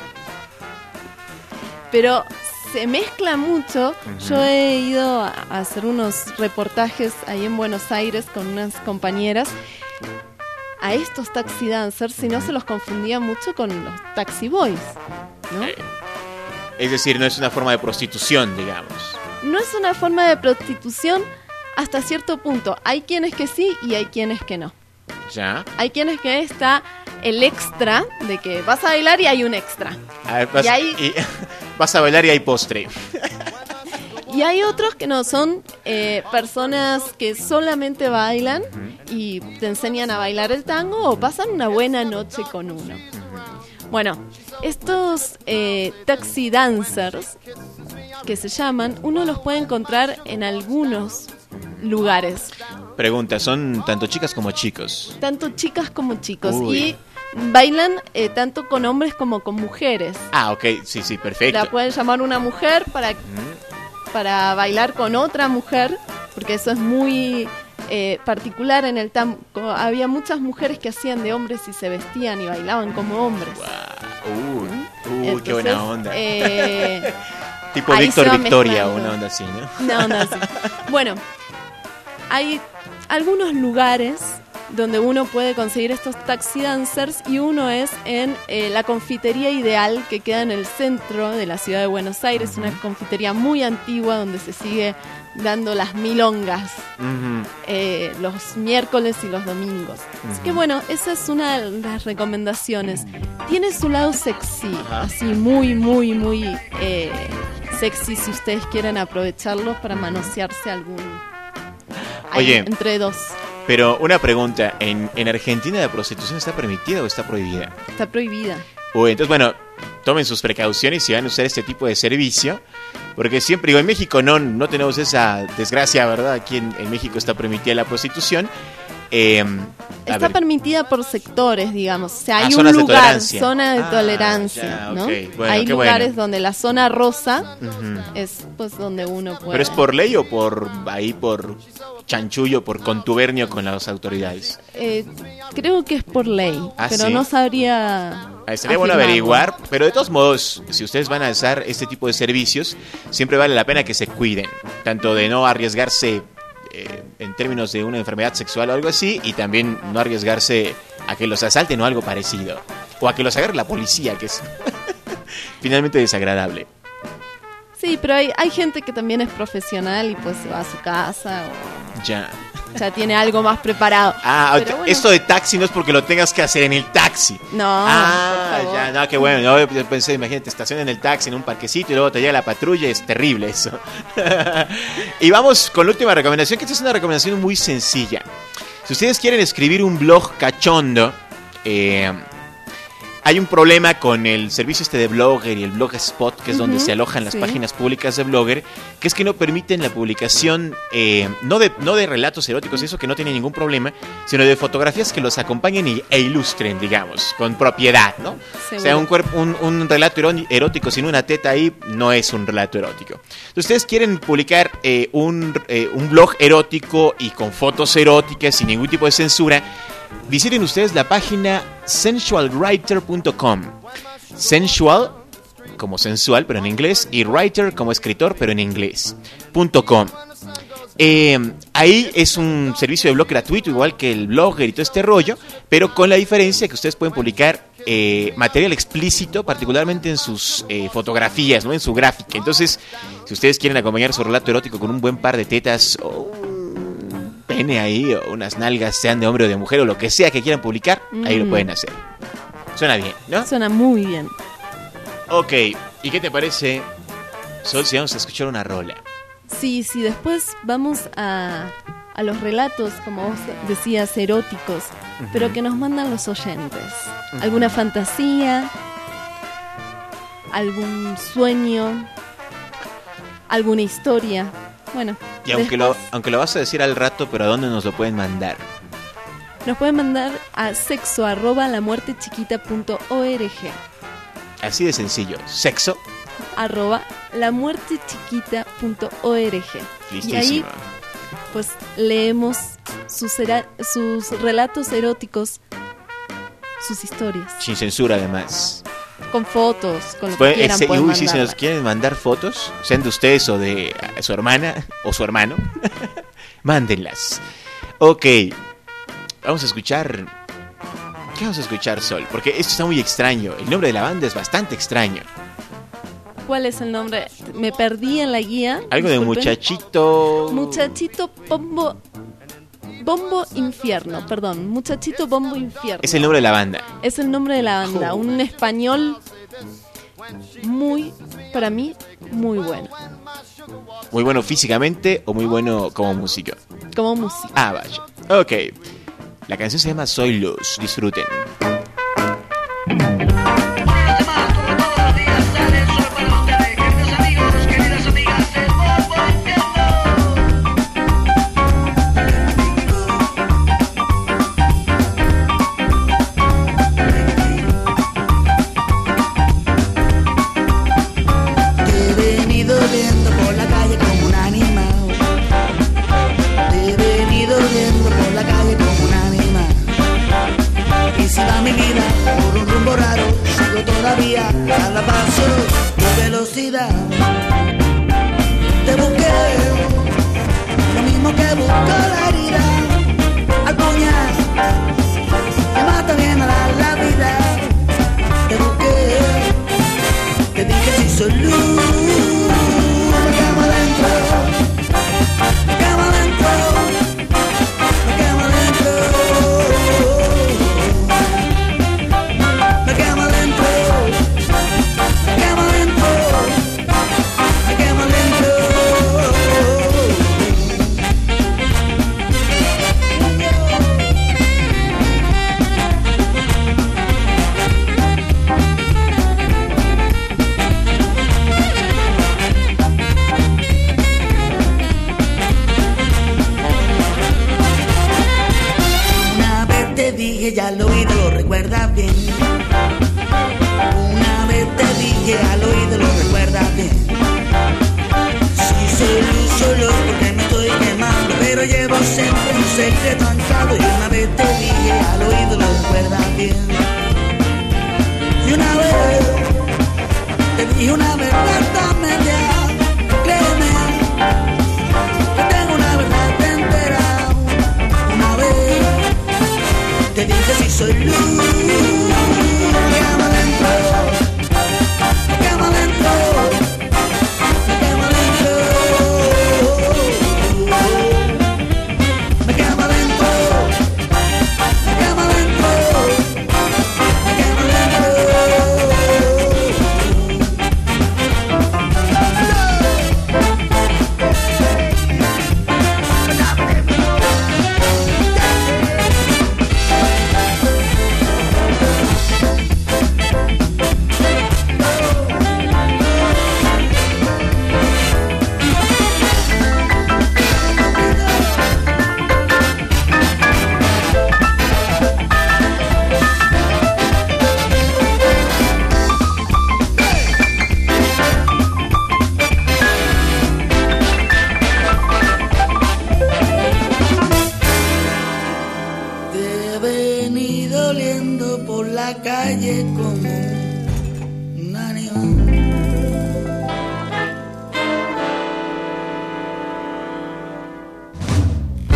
Pero se mezcla mucho. Yo he ido a hacer unos reportajes ahí en Buenos Aires con unas compañeras a estos taxi dancers, si no se los confundía mucho con los taxi boys, ¿no? Es decir, no es una forma de prostitución, digamos. No es una forma de prostitución hasta cierto punto. Hay quienes que sí y hay quienes que no. ¿Ya? Hay quienes que está el extra de que vas a bailar y hay un extra. Vas a bailar y hay postre. Y hay otros que no, son personas que solamente bailan y te enseñan a bailar el tango o pasan una buena noche con uno. Bueno, estos taxi dancers que se llaman, uno los puede encontrar en algunos lugares. Pregunta, ¿son tanto chicas como chicos? Tanto chicas como chicos. Uy. Y bailan tanto con hombres como con mujeres. Ah, ok, sí, perfecto. La pueden llamar una mujer para bailar con otra mujer, porque eso es muy particular en el tango. Había muchas mujeres que hacían de hombres y se vestían y bailaban como hombres. Wow. Entonces, qué buena onda. Tipo Víctor Victoria, una onda así, ¿no? Una onda así. Bueno, hay algunos lugares donde uno puede conseguir estos taxi dancers y uno es en la Confitería Ideal, que queda en el centro de la ciudad de Buenos Aires, una confitería muy antigua donde se sigue dando las milongas los miércoles y los domingos. Así que bueno, esa es una de las recomendaciones. Tiene su lado sexy, así muy sexy, si ustedes quieren aprovecharlo para manosearse algún... Oye, entre dos. Pero una pregunta, ¿en Argentina la prostitución está permitida o está prohibida? Está prohibida. Uy, entonces bueno, tomen sus precauciones si van a usar este tipo de servicio, porque siempre digo, en México no tenemos esa desgracia, ¿verdad? Aquí en México está permitida la prostitución. Está permitida por sectores, digamos. O sea, hay un lugar, zona de tolerancia, ¿no? Okay. Bueno, hay lugares donde la zona rosa es pues donde uno puede... ¿Pero es por ley o por chanchullo, por contubernio con las autoridades? Creo que es por ley, pero ¿sí? No sabría... Sería bueno averiguar, pero de todos modos, si ustedes van a usar este tipo de servicios, siempre vale la pena que se cuiden, tanto de no arriesgarse en términos de una enfermedad sexual o algo así, y también no arriesgarse a que los asalten o algo parecido, o a que los agarre la policía, que es finalmente desagradable. Sí, pero hay gente que también es profesional y pues va a su casa o ya tiene algo más preparado. Pero bueno. Esto de taxi no es porque lo tengas que hacer en el taxi. No, qué bueno. Yo pensé, imagínate, estacionan el taxi en un parquecito y luego te llega la patrulla, es terrible eso. Y vamos con la última recomendación, que esta es una recomendación muy sencilla. Si ustedes quieren escribir un blog cachondo, hay un problema con el servicio de Blogger y el Blogspot, que es donde se alojan las páginas públicas de Blogger, que es que no permiten la publicación no de relatos eróticos, eso que no tiene ningún problema, sino de fotografías que los acompañen e ilustren, digamos, con propiedad, ¿no? Seguro. O sea, un relato erótico sin una teta ahí no es un relato erótico. Si ustedes quieren publicar un blog erótico y con fotos eróticas sin ningún tipo de censura, visiten ustedes la página sensualwriter.com. Sensual como sensual, pero en inglés, y writer como escritor, pero en inglés. .com. Ahí es un servicio de blog gratuito, igual que el Blogger y todo este rollo, pero con la diferencia que ustedes pueden publicar material explícito, particularmente en sus fotografías, ¿no? En su gráfica. Entonces, si ustedes quieren acompañar su relato erótico con un buen par de tetas o un pene ahí, o unas nalgas, sean de hombre o de mujer, o lo que sea que quieran publicar, ahí lo pueden hacer. Suena bien, ¿no? Suena muy bien. Ok, ¿y qué te parece, Sol, si vamos a escuchar una rola? Sí, después vamos a los relatos, como vos decías, eróticos, pero que nos mandan los oyentes. Alguna fantasía, algún sueño, alguna historia. Bueno, y aunque lo vas a decir al rato, pero ¿a dónde nos lo pueden mandar? Nos pueden mandar a sexo@lamuertechiquita.org. Así de sencillo, sexo @lamuertechiquita.org. Listísimo. Y ahí pues leemos sus relatos eróticos, sus historias. Sin censura, además. Con fotos, con lo que quieran. Si nos quieren mandar fotos, sean de ustedes o de su hermana o su hermano, mándenlas. Ok, vamos a escuchar. ¿Qué vamos a escuchar, Sol? Porque esto está muy extraño. El nombre de la banda es bastante extraño. ¿Cuál es el nombre? Me perdí en la guía. Algo disculpen. De muchachito. Muchachito Bombo Infierno, perdón. Muchachito Bombo Infierno. Es el nombre de la banda. Es el nombre de la banda. Un español para mí, muy bueno. ¿Muy bueno físicamente o muy bueno como músico? Como músico. Ah, vaya. Ok. La canción se llama Soy Luz. Disfruten. Cada paso de velocidad te busqué, lo mismo que busco la herida al puñal que mata bien a la vida. Te busqué, te dije si soy luz, me quemo adentro, me quemo adentro, me quemo adentro. Ya al oído lo recuerdas bien. Una vez te dije al oído lo recuerdas bien. Si soy luz porque me estoy quemando, pero llevo siempre un secreto anclado. Y una vez te dije al oído lo recuerdas bien. Y una vez te dije una verdad media, créeme que tengo una verdad entera. Una vez te dije si soy luz, me quemo adentro, me quemo adentro, me quemo adentro, me quemo adentro, me quemo adentro, me quemo adentro.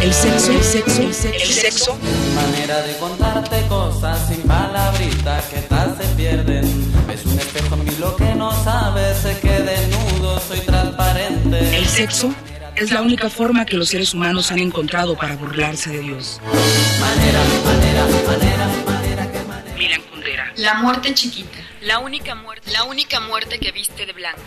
El sexo. Manera de contarte cosas sin palabritas que tal se pierden. Es un espejo en mí lo que no sabes, sé que desnudo soy transparente. El sexo es la única forma que los seres humanos han encontrado para burlarse de Dios. Manera. Milan Kundera. La muerte chiquita. La única muerte que viste de blanco.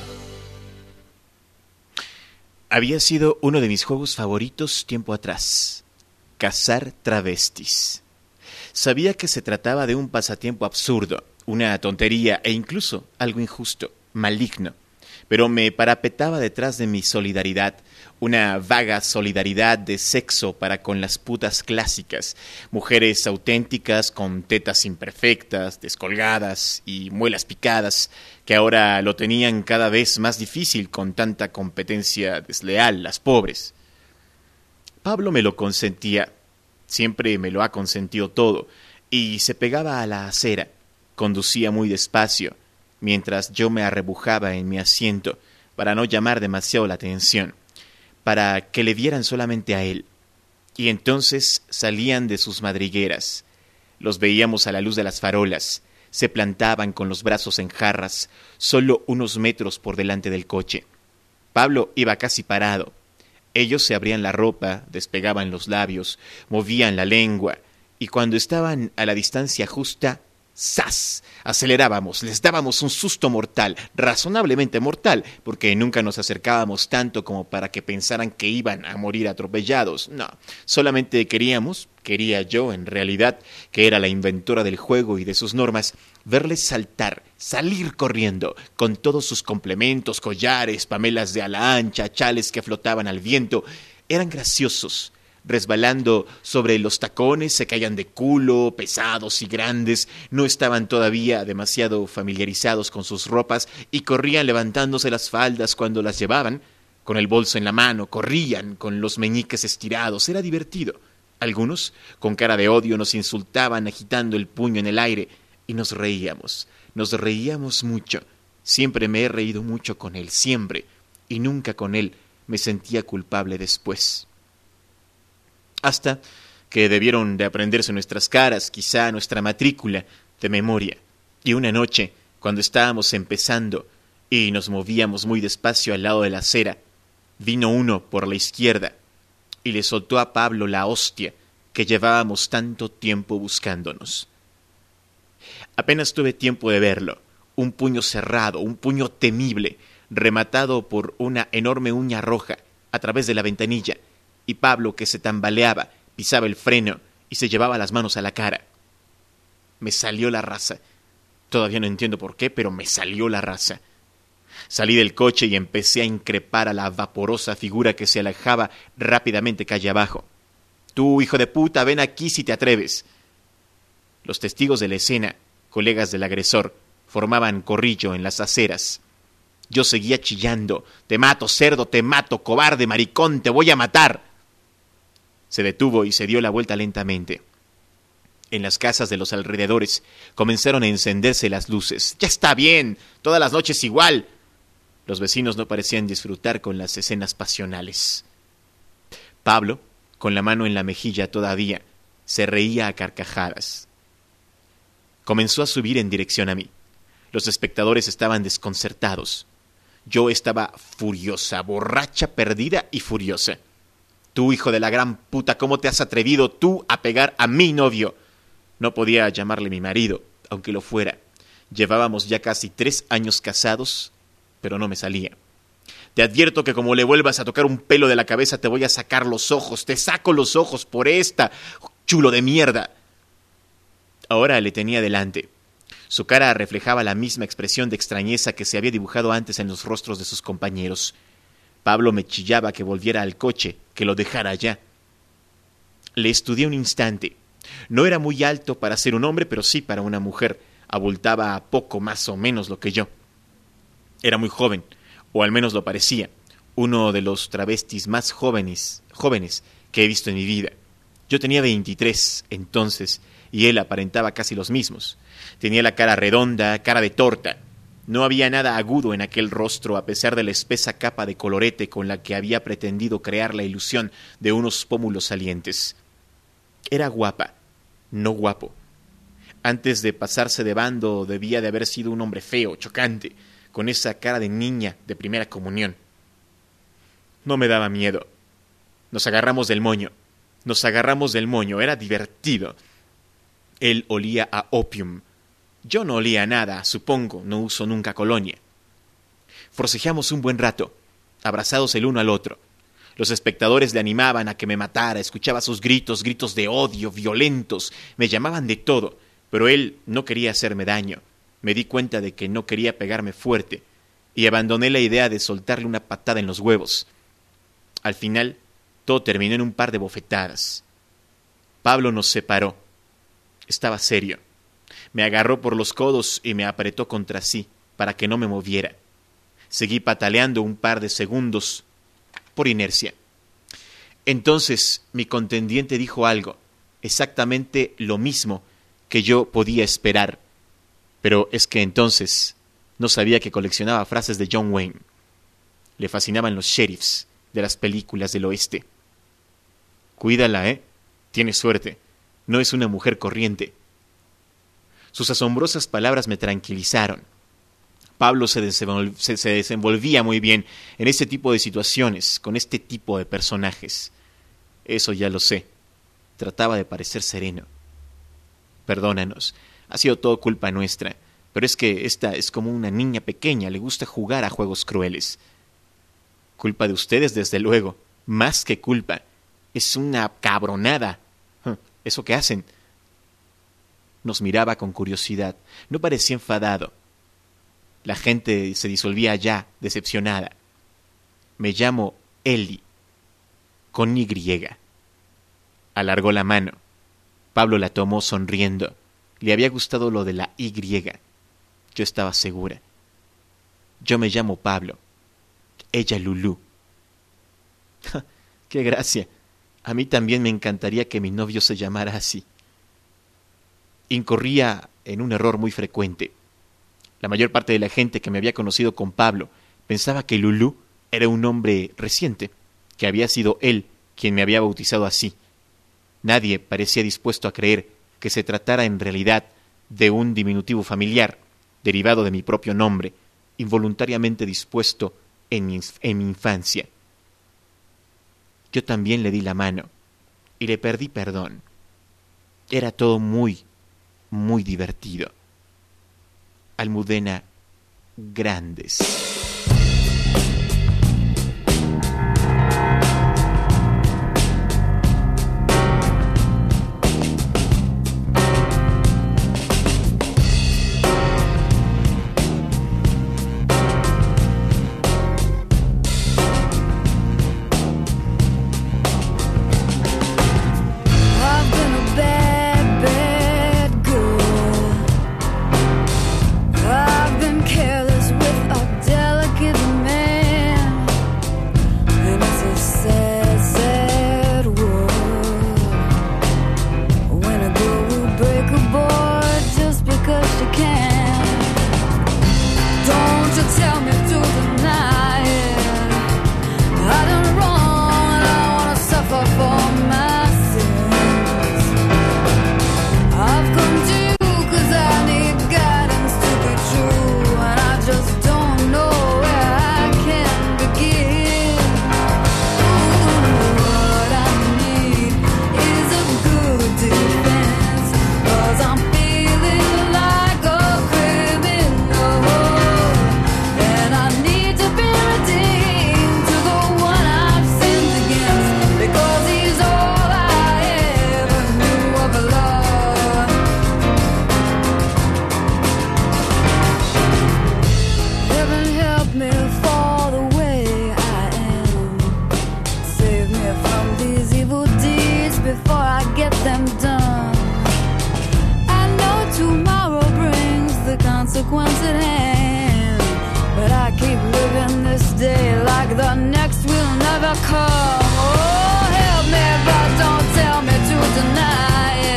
Había sido uno de mis juegos favoritos tiempo atrás. Cazar travestis. Sabía que se trataba de un pasatiempo absurdo, una tontería e incluso algo injusto, maligno. Pero me parapetaba detrás de mi solidaridad, una vaga solidaridad de sexo para con las putas clásicas, mujeres auténticas con tetas imperfectas, descolgadas y muelas picadas, que ahora lo tenían cada vez más difícil con tanta competencia desleal, las pobres. Pablo me lo consentía, siempre me lo ha consentido todo, y se pegaba a la acera, conducía muy despacio, mientras yo me arrebujaba en mi asiento para no llamar demasiado la atención, para que le vieran solamente a él. Y entonces salían de sus madrigueras. Los veíamos a la luz de las farolas, se plantaban con los brazos en jarras, solo unos metros por delante del coche. Pablo iba casi parado. Ellos se abrían la ropa, despegaban los labios, movían la lengua, y cuando estaban a la distancia justa, ¡zas! Acelerábamos, les dábamos un susto mortal, razonablemente mortal, porque nunca nos acercábamos tanto como para que pensaran que iban a morir atropellados. No, solamente quería yo en realidad, que era la inventora del juego y de sus normas, verles saltar, salir corriendo, con todos sus complementos, collares, pamelas de ala ancha, chales que flotaban al viento. Eran graciosos. Resbalando sobre los tacones, se caían de culo, pesados y grandes, no estaban todavía demasiado familiarizados con sus ropas y corrían levantándose las faldas cuando las llevaban, con el bolso en la mano, corrían con los meñiques estirados, era divertido. Algunos, con cara de odio, nos insultaban agitando el puño en el aire y nos reíamos mucho. Siempre me he reído mucho con él, siempre, y nunca con él me sentía culpable después. Hasta que debieron de aprenderse nuestras caras, quizá nuestra matrícula, de memoria. Y una noche, cuando estábamos empezando y nos movíamos muy despacio al lado de la acera, vino uno por la izquierda y le soltó a Pablo la hostia que llevábamos tanto tiempo buscándonos. Apenas tuve tiempo de verlo, un puño cerrado, un puño temible, rematado por una enorme uña roja a través de la ventanilla, y Pablo, que se tambaleaba, pisaba el freno y se llevaba las manos a la cara. Me salió la raza. Todavía no entiendo por qué, pero me salió la raza. Salí del coche y empecé a increpar a la vaporosa figura que se alejaba rápidamente calle abajo. «Tú, hijo de puta, ven aquí si te atreves». Los testigos de la escena, colegas del agresor, formaban corrillo en las aceras. Yo seguía chillando: «Te mato, cerdo, te mato, cobarde, maricón, te voy a matar». Se detuvo y se dio la vuelta lentamente. En las casas de los alrededores comenzaron a encenderse las luces. «¡Ya está bien! ¡Todas las noches igual!». Los vecinos no parecían disfrutar con las escenas pasionales. Pablo, con la mano en la mejilla todavía, se reía a carcajadas. Comenzó a subir en dirección a mí. Los espectadores estaban desconcertados. Yo estaba furiosa, borracha, perdida y furiosa. «Tú, hijo de la gran puta, ¿cómo te has atrevido tú a pegar a mi novio?». No podía llamarle mi marido, aunque lo fuera. Llevábamos ya casi 3 años casados, pero no me salía. «Te advierto que como le vuelvas a tocar un pelo de la cabeza te voy a sacar los ojos. Te saco los ojos por esta, chulo de mierda». Ahora le tenía delante. Su cara reflejaba la misma expresión de extrañeza que se había dibujado antes en los rostros de sus compañeros. Pablo me chillaba que volviera al coche, que lo dejara allá. Le estudié un instante. No era muy alto para ser un hombre, pero sí para una mujer. Abultaba a poco más o menos lo que yo. Era muy joven, o al menos lo parecía. Uno de los travestis más jóvenes que he visto en mi vida. Yo tenía 23 entonces, y él aparentaba casi los mismos. Tenía la cara redonda, cara de torta. No había nada agudo en aquel rostro, a pesar de la espesa capa de colorete con la que había pretendido crear la ilusión de unos pómulos salientes. Era guapa, no guapo. Antes de pasarse de bando, debía de haber sido un hombre feo, chocante, con esa cara de niña de primera comunión. No me daba miedo. Nos agarramos del moño, era divertido. Él olía a opium. Yo no olía a nada, supongo, no uso nunca colonia. Forcejeamos un buen rato, abrazados el uno al otro. Los espectadores le animaban a que me matara, escuchaba sus gritos, gritos de odio, violentos, me llamaban de todo, pero él no quería hacerme daño. Me di cuenta de que no quería pegarme fuerte, y abandoné la idea de soltarle una patada en los huevos. Al final, todo terminó en un par de bofetadas. Pablo nos separó. Estaba serio. Me agarró por los codos y me apretó contra sí, para que no me moviera. Seguí pataleando un par de segundos, por inercia. Entonces mi contendiente dijo algo, exactamente lo mismo que yo podía esperar. Pero es que entonces no sabía que coleccionaba frases de John Wayne. Le fascinaban los sheriffs de las películas del oeste. Cuídala, Tiene suerte. No es una mujer corriente. Sus asombrosas palabras me tranquilizaron. Pablo se desenvolvía muy bien en este tipo de situaciones, con este tipo de personajes. Eso ya lo sé. Trataba de parecer sereno. Perdónanos, ha sido todo culpa nuestra, pero es que esta es como una niña pequeña, le gusta jugar a juegos crueles. Culpa de ustedes, desde luego, más que culpa. Es una cabronada. ¿Eso qué hacen? Nos miraba con curiosidad. No parecía enfadado. La gente se disolvía ya, decepcionada. Me llamo Eli, con Y. Alargó la mano. Pablo la tomó sonriendo. Le había gustado lo de la Y. Yo estaba segura. Yo me llamo Pablo. Ella Lulú. ¡Qué gracia! A mí también me encantaría que mi novio se llamara así. Incorría en un error muy frecuente. La mayor parte de la gente que me había conocido con Pablo pensaba que Lulú era un nombre reciente, que había sido él quien me había bautizado así. Nadie parecía dispuesto a creer que se tratara en realidad de un diminutivo familiar, derivado de mi propio nombre, involuntariamente dispuesto en mi infancia. Yo también le di la mano y le pedí perdón. Era todo muy divertido. Almudena Grandes.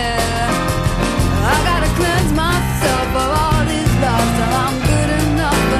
Myself of all these loves till I'm good enough.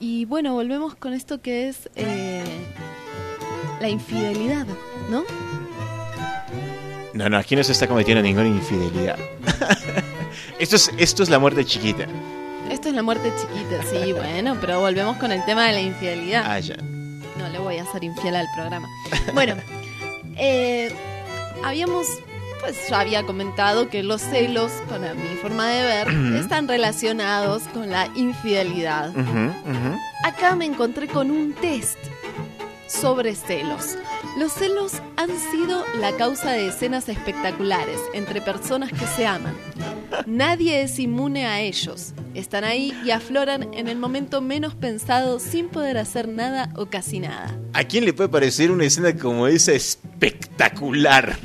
Y bueno, volvemos con esto que es la infidelidad, ¿no? No, aquí no se está cometiendo ninguna infidelidad. Esto es la muerte chiquita. Esto es la muerte chiquita, sí, bueno, pero volvemos con el tema de la infidelidad. Ah, ya. No le voy a ser infiel al programa. Bueno, yo había comentado que los celos, para mi forma de ver, están relacionados con la infidelidad. Acá me encontré con un test sobre celos. Los celos han sido la causa de escenas espectaculares entre personas que se aman. Nadie es inmune a ellos. Están ahí y afloran en el momento menos pensado sin poder hacer nada o casi nada. ¿A quién le puede parecer una escena como esa espectacular?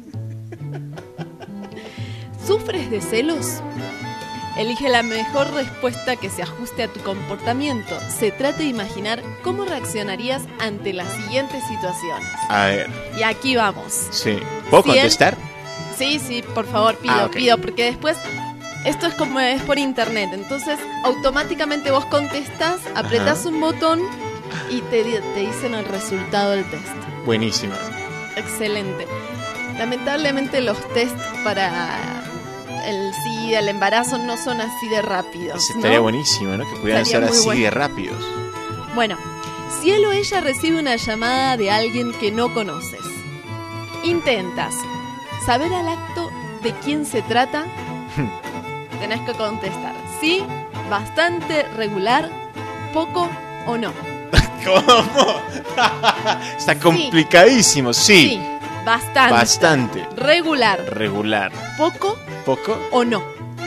¿Sufres de celos? Elige la mejor respuesta que se ajuste a tu comportamiento. Se trata de imaginar cómo reaccionarías ante las siguientes situaciones. A ver. Y aquí vamos. Sí. ¿Puedo contestar? Sí, por favor, pido, porque después esto es por internet, entonces automáticamente vos contestás, apretás un botón y te dicen el resultado del test. Buenísimo. Excelente. Lamentablemente los test para el SIDA, el embarazo no son así de rápidos, ¿no? Estaría buenísimo, ¿no? Que pudieran ser así de rápidos. Bueno, si él o ella recibe una llamada de alguien que no conoces, intentas saber al acto de quién se trata. Tenés que contestar sí, bastante, regular, poco o no. ¿Cómo? Está complicadísimo, sí. Bastante. Regular. Poco o no.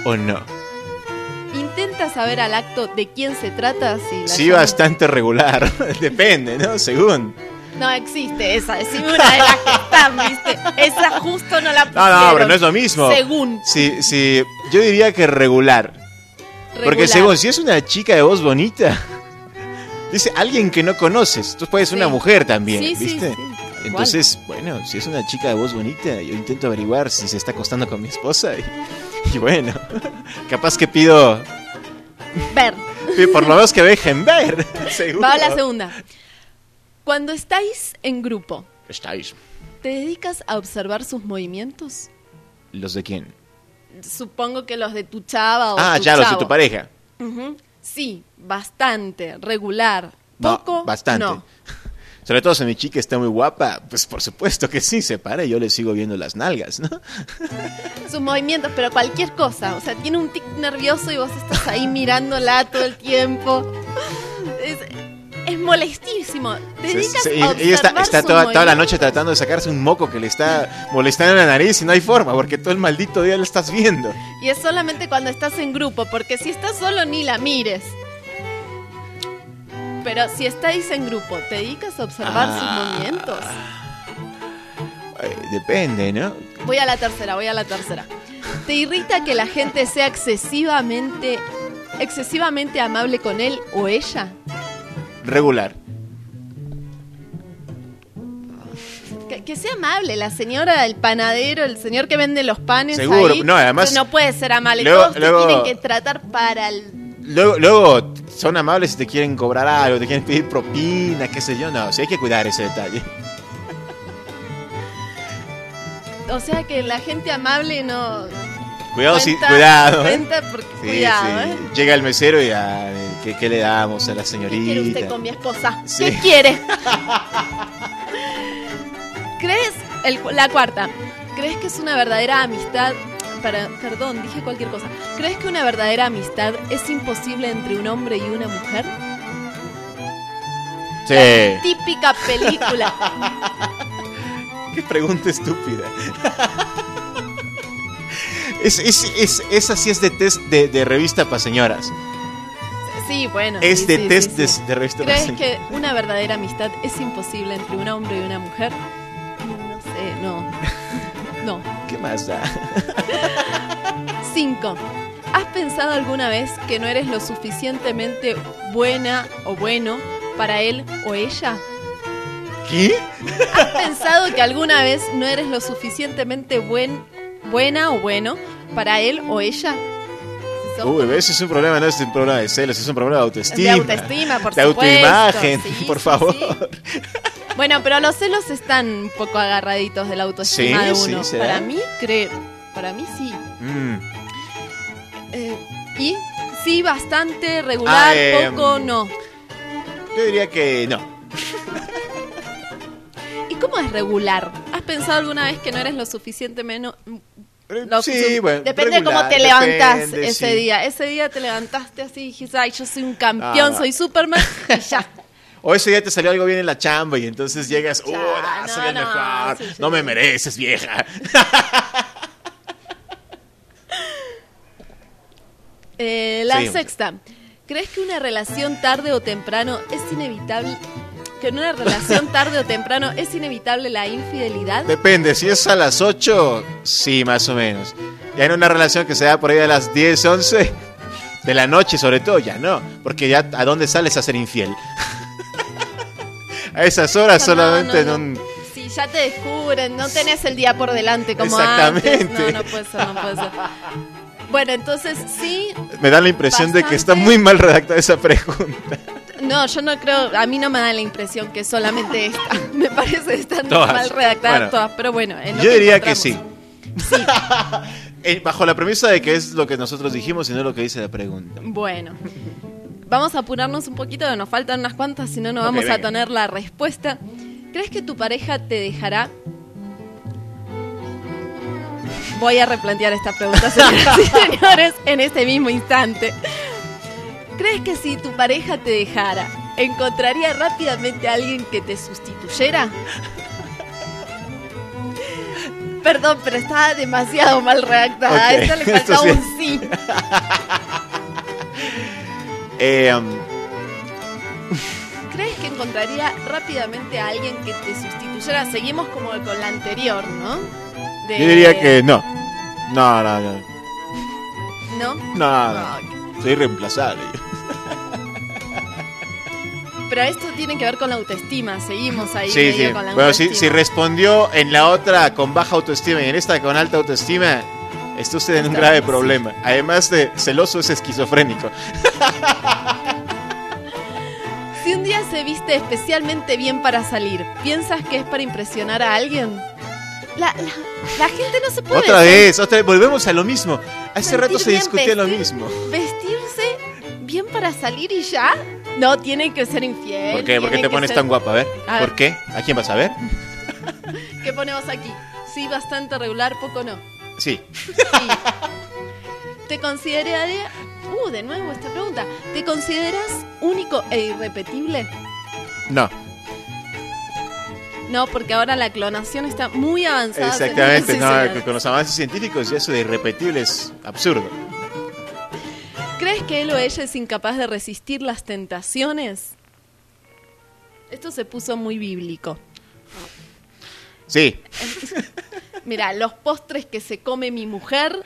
Intenta saber al acto de quién se trata. Sí, bastante regular. Depende, ¿no? Según. No existe esa, decime una de las que están, ¿viste? Esa justo no la pusieron. No, pero no es lo mismo. Según. Sí, yo diría que regular. Porque según, si es una chica de voz bonita, dice alguien que no conoces, entonces puede ser una mujer también, ¿viste? Sí. Entonces, bueno, si es una chica de voz bonita, yo intento averiguar si se está acostando con mi esposa y bueno, capaz que pido ver. Por lo menos que dejen ver. Seguro. Va a la segunda. Cuando estáis en grupo, ¿te dedicas a observar sus movimientos? ¿Los de quién? Supongo que los de tu chava o tu ya, chavo. Los de tu pareja. Sí, bastante, regular. Poco, no, bastante. No. Sobre todo si mi chica está muy guapa, pues por supuesto que sí, se para y yo le sigo viendo las nalgas, ¿no? Sus movimientos, pero cualquier cosa. O sea, tiene un tic nervioso y vos estás ahí mirándola todo el tiempo. Es molestísimo. Te dedicas a observar ella está toda la noche tratando de sacarse un moco que le está molestando en la nariz y no hay forma, porque todo el maldito día la estás viendo. Y es solamente cuando estás en grupo, porque si estás solo ni la mires. Pero si estáis en grupo, ¿te dedicas a observar sus movimientos? Depende, ¿no? Voy a la tercera. ¿Te irrita que la gente sea excesivamente amable con él o ella? Regular. Que sea amable, la señora, el panadero, el señor que vende los panes. Seguro, ahí, no, además no puede ser amable. Todos te tienen que tratar para el... Luego son amables si te quieren cobrar algo, te quieren pedir propina, qué sé yo. No, sí hay que cuidar ese detalle. O sea que la gente amable no... Cuidado. Cuenta porque cuidado, sí. Llega el mesero y ¿qué le damos a la señorita? ¿Qué quiere usted con mi esposa? Sí. ¿Qué quiere? ¿Crees? La cuarta. ¿Crees que es una verdadera amistad? Perdón, dije cualquier cosa. ¿Crees que una verdadera amistad es imposible entre un hombre y una mujer? Sí. La típica película. Qué pregunta estúpida. Esa sí es de test de revista para señoras. Sí, bueno. Es de test de revista para señoras. ¿Crees que una verdadera amistad es imposible entre un hombre y una mujer? No sé, no. ¿Qué más da? 5. ¿Has pensado alguna vez que no eres lo suficientemente buena o bueno para él o ella? ¿Qué? ¿Has pensado que alguna vez no eres lo suficientemente buena o bueno para él o ella? Ese es un problema, no es un problema de celos, es un problema de autoestima. De autoestima, por de supuesto. Autoimagen, sí, por favor. Sí. Bueno, pero los celos están un poco agarraditos de la autoestima de uno. Sí, para mí sí. Y sí, bastante, regular, poco, no. Yo diría que no. ¿Y cómo es regular? ¿Has pensado alguna vez que no eres lo suficientemente... Sí, bueno, depende de cómo te levantás ese día. Ese día te levantaste así y dijiste, ay, yo soy un campeón, soy Superman, y ya. O ese día te salió algo bien en la chamba y entonces llegas, soy el mejor, no me mereces, vieja. Sexta. ¿Crees que una relación tarde o temprano es inevitable? ¿Que en una relación tarde o temprano es inevitable la infidelidad? Depende, si es a las 8, sí, más o menos. Ya en una relación que se da por ahí a las 10, 11 de la noche sobre todo, ya no. Porque ya, ¿a dónde sales a ser infiel? A esas horas solamente en un... Sí, ya te descubren, no tenés el día por delante como Exactamente. antes. No puede ser. Bueno, entonces sí... Me da la impresión de que está muy mal redactada esa pregunta. No, yo no creo, a mí no me da la impresión que solamente esta. Me parece que están mal redactadas todas, pero bueno. Yo diría que sí. Bajo la premisa de que es lo que nosotros dijimos y no lo que dice la pregunta. Bueno, vamos a apurarnos un poquito, nos faltan unas cuantas, si no, no vamos a tener la respuesta. ¿Crees que tu pareja te dejará? Voy a replantear esta pregunta, señoras y señores, en este mismo instante. ¿Crees que si tu pareja te dejara, encontraría rápidamente a alguien que te sustituyera? Perdón, pero estaba demasiado mal redactada. A esta le faltaba un sí. ¿Crees que encontraría rápidamente a alguien que te sustituyera? Seguimos como con la anterior, ¿no? Yo diría que no. No. ¿No? No. Soy reemplazable. Pero esto tiene que ver con la autoestima. Seguimos ahí sí. con la bueno, autoestima. si respondió en la otra con baja autoestima y en esta con alta autoestima, está usted en un grave problema. Además de celoso, es esquizofrénico. Si un día se viste especialmente bien para salir, ¿piensas que es para impresionar a alguien? La gente no se puede... Otra vez, volvemos a lo mismo. Hace rato se discutía lo mismo. ¿Vestirse bien para salir y ya? No, tiene que ser infiel. ¿Por qué? ¿Por qué te pones tan guapa? A ver. ¿Por qué? ¿A quién vas a ver? ¿Qué ponemos aquí? Sí, bastante regular, poco no. Sí. ¿Te consideraría... de nuevo esta pregunta. ¿Te consideras único e irrepetible? No. No, porque ahora la clonación está muy avanzada. Exactamente, no, con los avances científicos y eso de irrepetible es absurdo. ¿Crees que él o ella es incapaz de resistir las tentaciones? Esto se puso muy bíblico. Sí. Mira, los postres que se come mi mujer...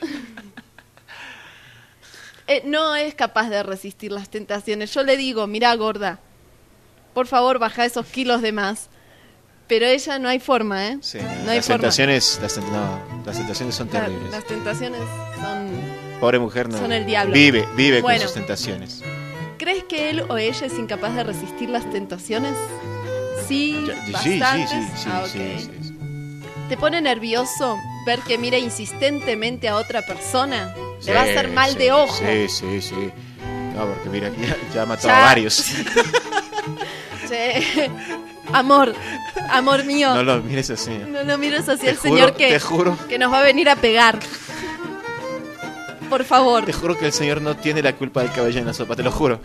no es capaz de resistir las tentaciones. Yo le digo, mira, gorda, por favor, baja esos kilos de más. Pero ella no hay forma, ¿eh? Sí, no hay forma. Las tentaciones son terribles. Las tentaciones son... Pobre mujer, no. Son el diablo. Vive con sus tentaciones. ¿Crees que él o ella es incapaz de resistir las tentaciones? Sí, bastantes. Sí. ¿Te pone nervioso ver que mira insistentemente a otra persona? Sí, le va a hacer mal de ojo. Sí. No, porque mira, ya ha matado a varios. Sí. Amor mío. No lo mires así. No lo mires así, el Señor que nos va a venir a pegar. Por favor. Te juro que el Señor no tiene la culpa del cabello en la sopa, te lo juro.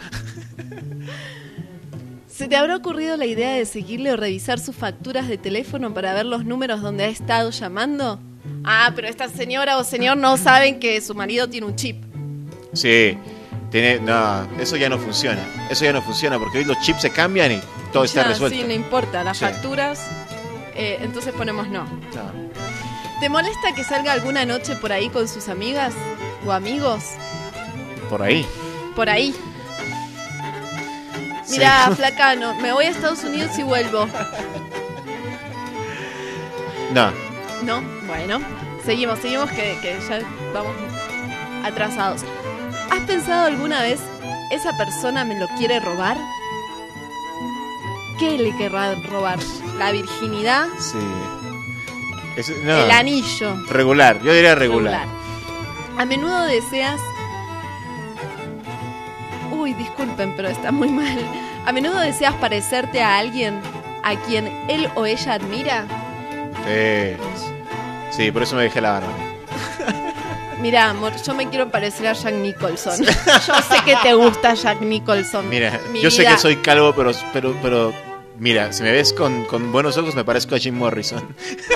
¿Se te habrá ocurrido la idea de seguirle o revisar sus facturas de teléfono para ver los números donde ha estado llamando? Pero esta señora o señor no saben que su marido tiene un chip. Sí, eso ya no funciona. Eso ya no funciona porque hoy los chips se cambian y todo está resuelto. Sí, no importa, las facturas, entonces ponemos no. ¿Te molesta que salga alguna noche por ahí con sus amigas o amigos? Por ahí. Mira, sí. flaca, me voy a Estados Unidos y vuelvo. No, bueno. Seguimos que ya vamos atrasados. ¿Has pensado alguna vez, esa persona me lo quiere robar? ¿Qué le querrá robar? ¿La virginidad? Sí. El anillo. Regular, yo diría regular. A menudo deseas... Uy, disculpen, pero está muy mal. ¿A menudo deseas parecerte a alguien a quien él o ella admira? Sí, por eso me dejé la barba. Mira, amor, yo me quiero parecer a Jack Nicholson. Yo sé que te gusta Jack Nicholson. Mira, yo sé que soy calvo, pero mira, si me ves con buenos ojos me parezco a Jim Morrison.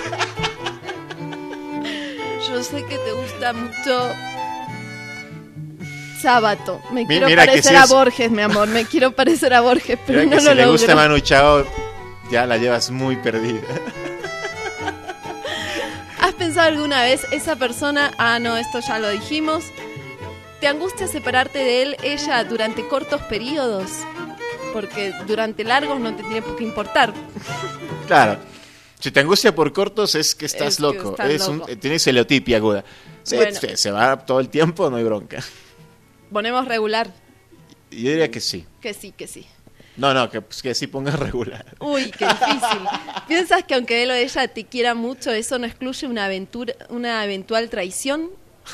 Yo sé que te gusta mucho Sábato. Me quiero mira parecer a Borges, mi amor. Me quiero parecer a Borges, pero no lo logro. Si le gusta Manu Chao, ya la llevas muy perdida. ¿Has pensado alguna vez esa persona? Ah, no, esto ya lo dijimos. ¿Te angustia separarte de él, ella, durante cortos periodos? Porque durante largos no te tiene por qué importar. Claro. Si te angustia por cortos es que estás loco. Tienes celotipia aguda. Bueno. Se va todo el tiempo, no hay bronca. ¿Ponemos regular? Yo diría que sí. Que sí. No, que sí pongas regular. Uy, qué difícil. ¿Piensas que aunque él o ella te quiera mucho, eso no excluye una eventual traición?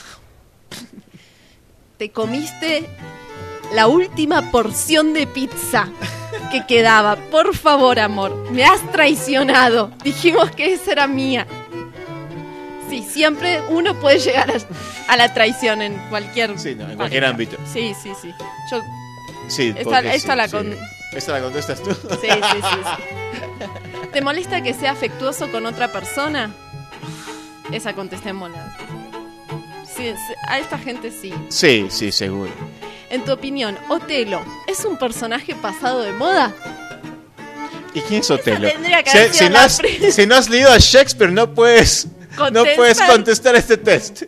Te comiste la última porción de pizza que quedaba. Por favor, amor, me has traicionado. Dijimos que esa era mía. Sí, siempre uno puede llegar a la traición en cualquier... Sí, en cualquier ámbito. Sí. Yo... Sí, esta la contestas tú. Sí. ¿Te molesta que sea afectuoso con otra persona? Esa contestémosla. Sí, a esta gente sí. Sí, seguro. En tu opinión, ¿Otelo es un personaje pasado de moda? ¿Y quién es Otelo? Si no has leído a Shakespeare, no puedes contestar este test.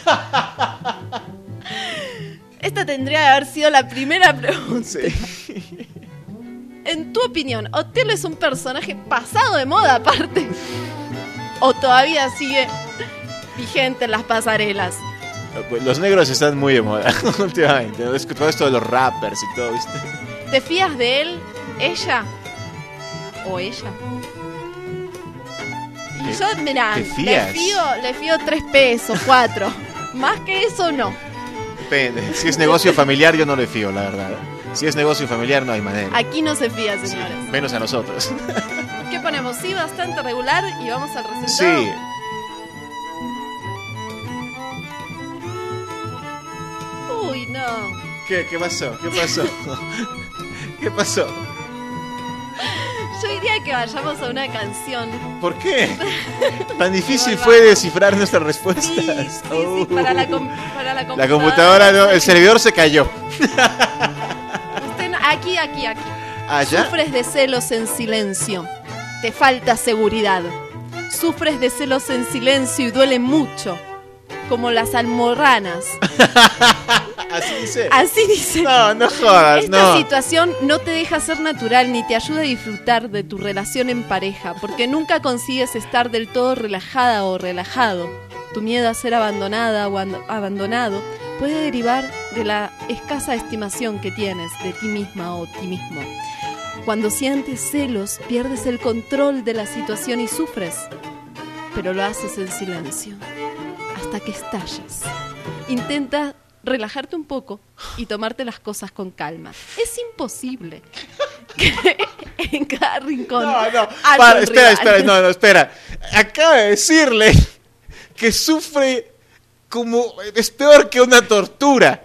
Esta tendría que haber sido la primera pregunta. Sí. En tu opinión, ¿Otelo es un personaje pasado de moda aparte? ¿O todavía sigue vigente en las pasarelas? Los negros están muy de moda últimamente. Todo esto de los rappers y todo, ¿viste? ¿Te fías de él, ella o ella? Y yo, mirá, le fío 3 pesos, 4. Más que eso, no. Depende. Si es negocio familiar, yo no le fío, la verdad. Si es negocio familiar, no hay manera. Aquí no se fía, señores. Sí, menos a nosotros. ¿Qué ponemos? Sí, bastante regular y vamos al resultado. Sí. Uy, no. ¿Qué pasó? ¿Qué pasó? Yo diría que vayamos a una canción. ¿Por qué? Tan difícil fue descifrar nuestras respuestas. Sí, para la computadora. La computadora no, el servidor se cayó. Aquí. ¿Allá? Sufres de celos en silencio. Te falta seguridad. Sufres de celos en silencio y duele mucho. Como las almorranas. ¿Así dice? No jodas, Esta situación no te deja ser natural ni te ayuda a disfrutar de tu relación en pareja, porque nunca consigues estar del todo relajada o relajado. Tu miedo a ser abandonada o abandonado puede derivar de la escasa estimación que tienes de ti misma o ti mismo. Cuando sientes celos, pierdes el control de la situación y sufres, pero lo haces en silencio, hasta que estallas. Intenta relajarte un poco y tomarte las cosas con calma. Es imposible que en cada rincón... Espera. Acaba de decirle que sufre como... Es peor que una tortura.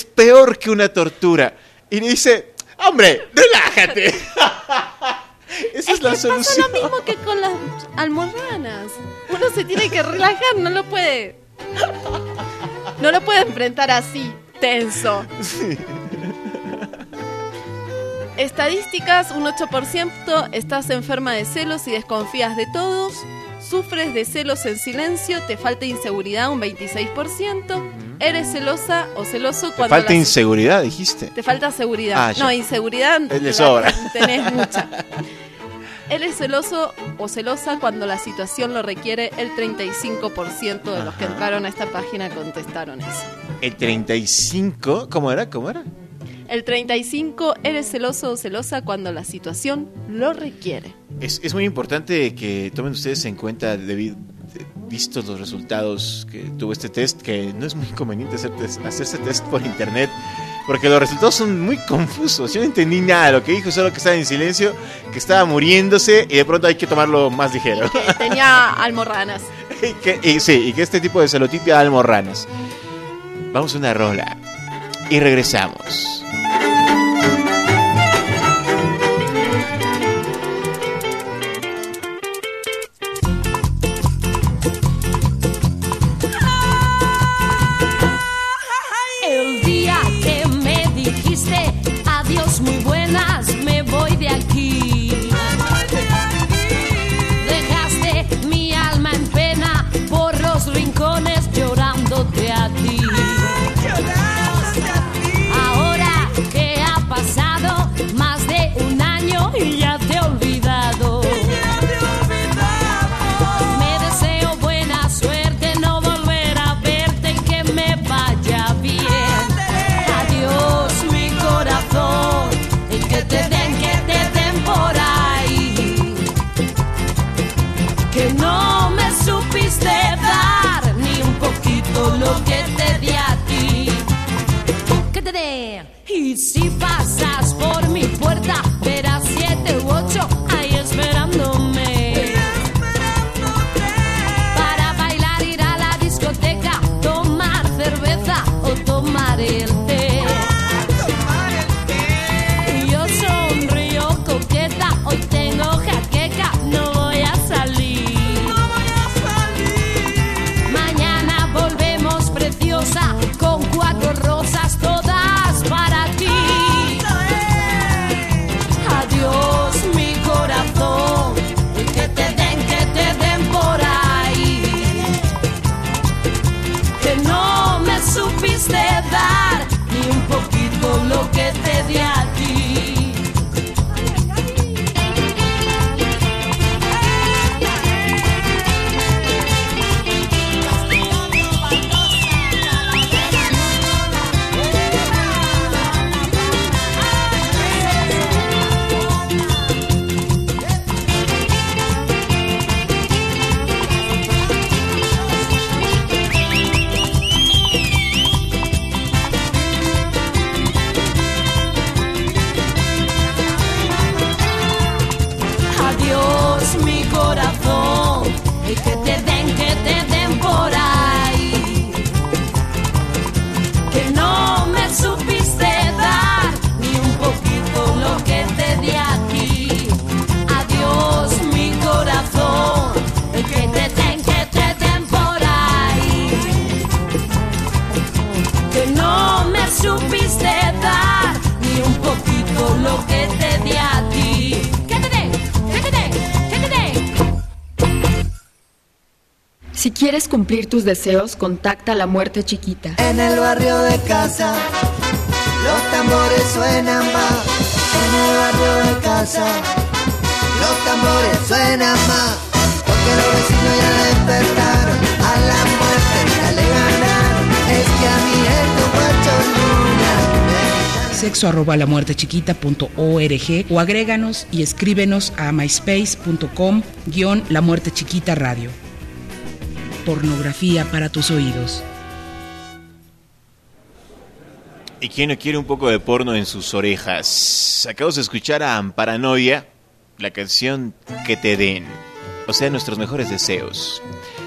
Y le dice, hombre, relájate. Esa es la solución. Pasa lo mismo que con las almorranas. Uno se tiene que relajar, no lo puede enfrentar así, tenso. Sí. Estadísticas, un 8%, estás enferma de celos y desconfías de todos. Sufres de celos en silencio, te falta inseguridad, un 26%. Eres celosa o celoso cuando... ¿Te falta inseguridad, dijiste? Te falta seguridad. No, inseguridad... Le sobra. Tenés mucha. Eres celoso o celosa cuando la situación lo requiere. El 35% de los que entraron a esta página contestaron eso. El 35, ¿cómo era? El 35, eres celoso o celosa cuando la situación lo requiere. Es muy importante que tomen ustedes en cuenta, vistos los resultados que tuvo este test, que no es muy conveniente hacerse test por internet, porque los resultados son muy confusos. Yo no entendí nada de lo que dijo, solo que estaba en silencio, que estaba muriéndose y de pronto hay que tomarlo más ligero. Que tenía almorranas. y que este tipo de celotipia da almorranas. Vamos a una rola y regresamos. Adiós, muy buenas, me voy de aquí. Dejaste mi alma en pena por los rincones llorándote a ti. Ahora que ha pasado más de un año y ya te he olvidado. Me deseo buena suerte, no volver a verte y que me vaya bien. Adiós, mi corazón, y que te den por ahí. Que no me supiste dar ni un poquito lo que te di a ti. Que te dé. Y si pasas por mi puerta, verás 7 u 8 ahí esperándome. Para bailar, ir a la discoteca, tomar cerveza o tomar el té. Y yo sonrío coqueta, hoy tengo jaqueca, no voy a salir. Mañana volvemos preciosa, con 4 rosas todas para ti. Adiós, mi corazón, y que te den por ahí. Que no me supiste dar ni un poquito lo que te di a ti. Adiós, mi corazón, y que te den por ahí. Que no me supiste dar ni un poquito lo que te di a ti. Adiós, mi corazón, y que te den por ahí. Que no me supiste dar ni un poquito lo que te di a ti. Que te den. Si quieres cumplir tus deseos, contacta a La Muerte Chiquita. En el barrio de casa, los tambores suenan más. En el barrio de casa, los tambores suenan más. Porque los vecinos ya despertaron, a la muerte ya le ganaron. Es que a mi esto guacho luna. sexo@lamuertechiquita.org o agréganos y escríbenos a myspace.com/lamuertechiquita radio. Pornografía para tus oídos. ¿Y quién no quiere un poco de porno en sus orejas? Acabamos de escuchar a Paranoia, la canción Que te den, o sea, nuestros mejores deseos.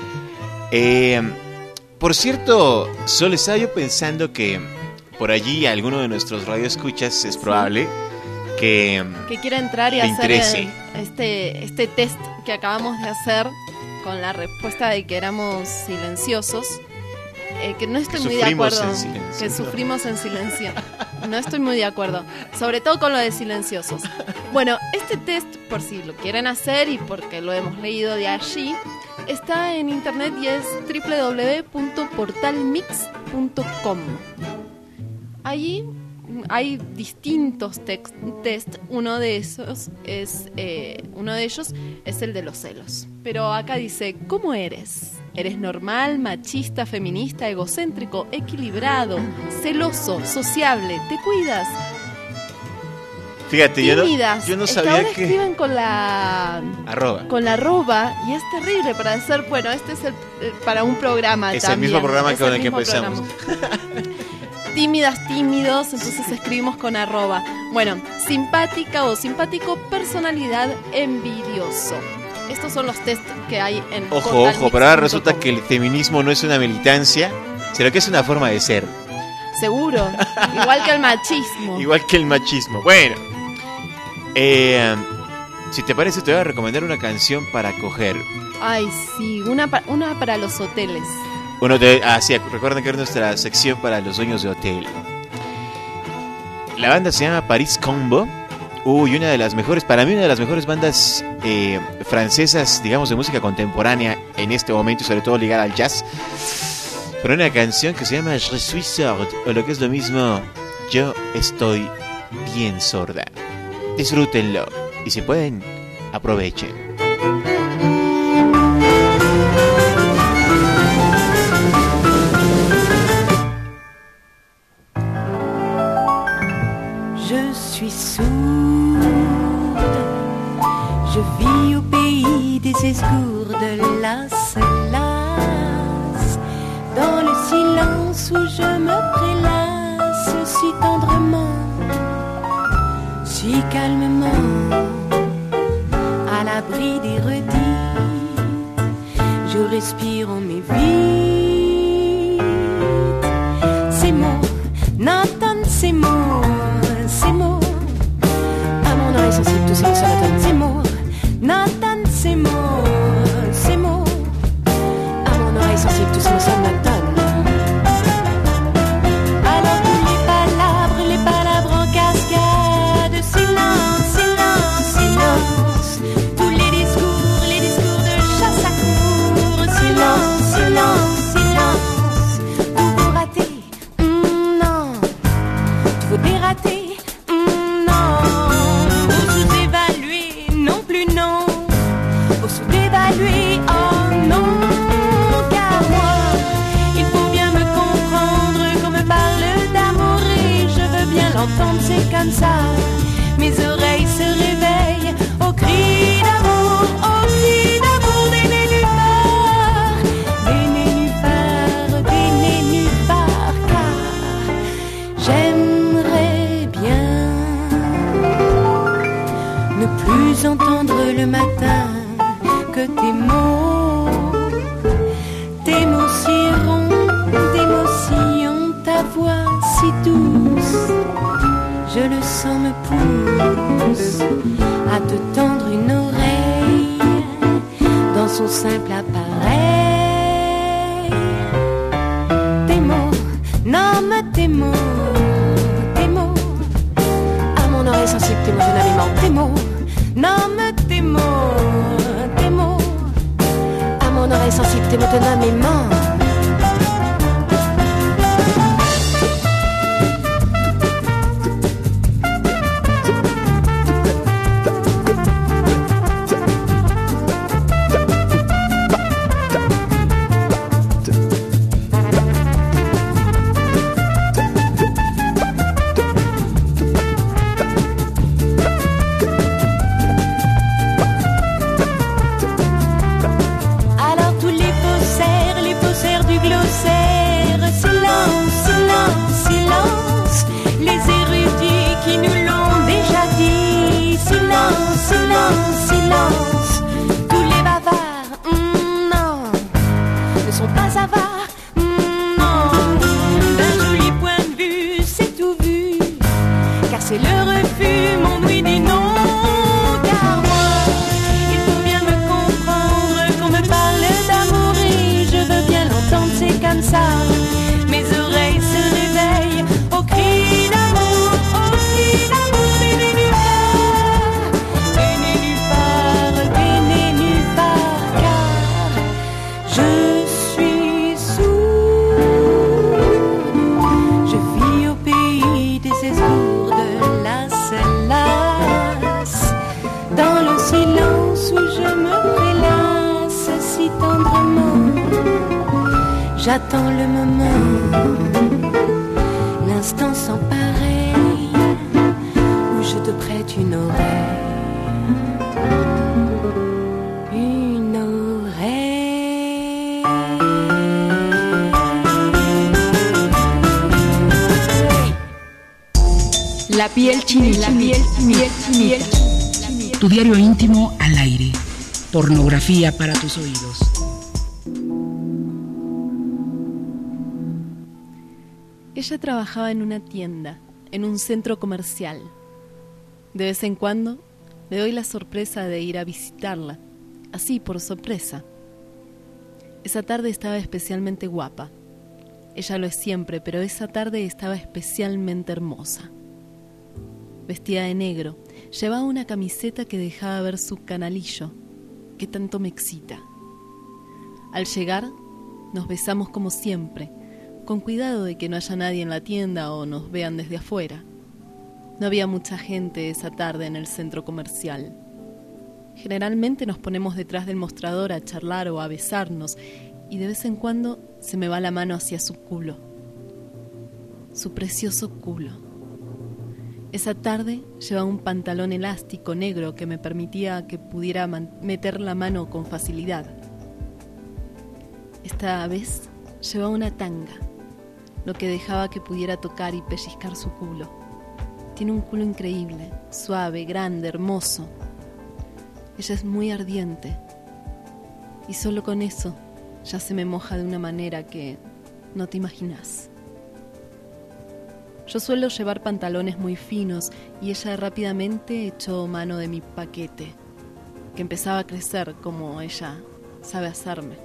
Por cierto, Sol, estaba yo pensando que por allí alguno de nuestros radioescuchas es probable que quiera entrar y hacer este test que acabamos de hacer con la respuesta de que éramos silenciosos, que no estoy muy de acuerdo, que sufrimos en silencio. No estoy muy de acuerdo, sobre todo con lo de silenciosos. Bueno, este test, por si lo quieren hacer y porque lo hemos leído de allí, está en internet y es www.portalmix.com. Allí hay distintos test. Uno de ellos es el de los celos. Pero acá dice, ¿cómo eres? ¿Eres normal, machista, feminista, egocéntrico, equilibrado, celoso, sociable? ¿Te cuidas? Fíjate, tímidas. yo no sabía ahora que... escriben con la... arroba. Con la arroba, y es terrible para hacer... Bueno, este es para un programa es también. Es el mismo programa es con el que empezamos. Tímidas, tímidos, entonces escribimos con arroba. Bueno, simpática o simpático, personalidad, envidioso. Estos son los test que hay en... Ojo, pero ahora resulta que el feminismo no es una militancia, sino que es una forma de ser. Seguro, igual que el machismo. Igual que el machismo. Bueno, si te parece, te voy a recomendar una canción para coger. Ay, sí, una para los hoteles. Sí, recuerden que es nuestra sección para los dueños de hotel. La banda se llama Paris Combo. Una de las mejores, para mí una de las mejores bandas francesas, digamos, de música contemporánea en este momento, y sobre todo ligada al jazz. Pero una canción que se llama Je suis sorde, o lo que es lo mismo, yo estoy bien sorda. Disfrútenlo, y si pueden, aprovechen. Je suis sourde, je vis au pays des esgourdes, las, las, dans le silence où je me prélasse si tendrement, si calmement, à l'abri des redits, je respire en mes vides. Ces mots n'entendent ces mots. Ces mots, à mon oreille sensible, tous ces mots sonatonnent. Ces mots, n'entendent ces mots, ces mots, à mon oreille sensible, tous ces mots sonatonnent. Alors les palabres en cascade, silence, silence, silence. Tous les discours de chasse à cour, silence, silence, silence. Tout faut rater, non, tout faut dérater. Oh non, car moi, il faut bien me comprendre qu'on me parle d'amour et je veux bien l'entendre, c'est comme ça. Mes oreilles se réveillent au cri d'amour des nénuphars, des nénuphars, car j'aimerais bien ne plus entendre le matin que tes mots si ronds, d'émotion, ta voix si douce, je le sens me pousse à te tendre une oreille dans son simple appareil. Tes mots, nomme tes mots, à mon oreille sensible, tes mots dynamiquement, tes mots, nomme tes mots. Mon oreille sensible, tes mots dynamiquement. Dans le silence où je me prélasse si tendrement. J'attends le moment, l'instant sans pareil, où je te prête une oreille. Une oreille. La piel chinita, la piel chinita. Tu diario íntimo al aire. Pornografía para tus oídos. Ella trabajaba en una tienda, en un centro comercial. De vez en cuando le doy la sorpresa de ir a visitarla, así por sorpresa. Esa tarde estaba especialmente guapa. Ella lo es siempre, pero esa tarde estaba especialmente hermosa. Vestida de negro, llevaba una camiseta que dejaba ver su canalillo, que tanto me excita. Al llegar, nos besamos como siempre, con cuidado de que no haya nadie en la tienda o nos vean desde afuera. No había mucha gente esa tarde en el centro comercial. Generalmente nos ponemos detrás del mostrador a charlar o a besarnos, y de vez en cuando se me va la mano hacia su culo. Su precioso culo. Esa tarde llevaba un pantalón elástico negro que me permitía que pudiera meter la mano con facilidad. Esta vez llevaba una tanga, lo que dejaba que pudiera tocar y pellizcar su culo. Tiene un culo increíble, suave, grande, hermoso. Ella es muy ardiente, y solo con eso ya se me moja de una manera que no te imaginas. Yo suelo llevar pantalones muy finos y ella rápidamente echó mano de mi paquete, que empezaba a crecer como ella sabe hacerme.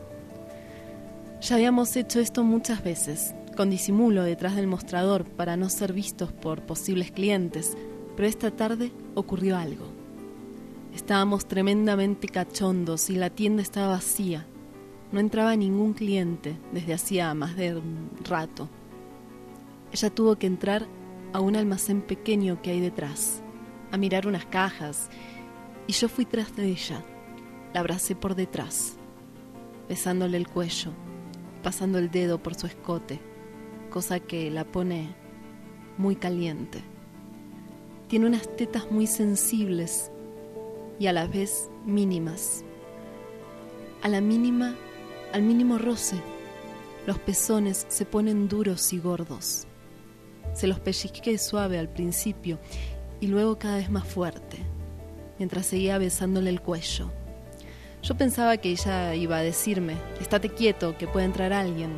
Ya habíamos hecho esto muchas veces, con disimulo detrás del mostrador para no ser vistos por posibles clientes, pero esta tarde ocurrió algo. Estábamos tremendamente cachondos y la tienda estaba vacía. No entraba ningún cliente desde hacía más de un rato. Ella tuvo que entrar a un almacén pequeño que hay detrás, a mirar unas cajas, y yo fui tras de ella. La abracé por detrás, besándole el cuello, pasando el dedo por su escote, cosa que la pone muy caliente. Tiene unas tetas muy sensibles y a la vez mínimas. Al mínimo roce, los pezones se ponen duros y gordos. Se los pellizqué suave al principio y luego cada vez más fuerte, mientras seguía besándole el cuello. Yo pensaba que ella iba a decirme: estate quieto, que puede entrar alguien.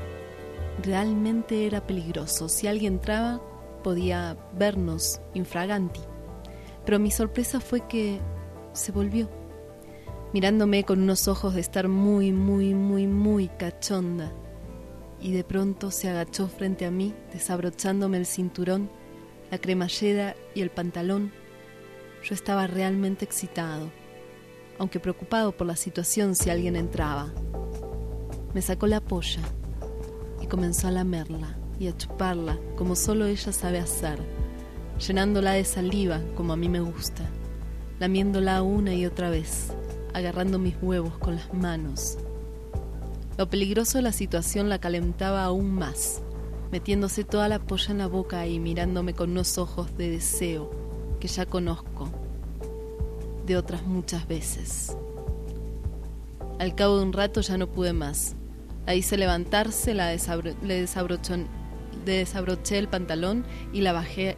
Realmente era peligroso. Si alguien entraba, podía vernos infraganti. Pero mi sorpresa fue que se volvió, mirándome con unos ojos de estar muy, muy, muy, muy cachonda. Y de pronto se agachó frente a mí, desabrochándome el cinturón, la cremallera y el pantalón. Yo estaba realmente excitado, aunque preocupado por la situación si alguien entraba. Me sacó la polla y comenzó a lamerla y a chuparla como solo ella sabe hacer, llenándola de saliva como a mí me gusta, lamiéndola una y otra vez, agarrando mis huevos con las manos. Lo peligroso de la situación la calentaba aún más, metiéndose toda la polla en la boca y mirándome con unos ojos de deseo que ya conozco de otras muchas veces. Al cabo de un rato ya no pude más. La hice levantarse, le desabroché el pantalón y la bajé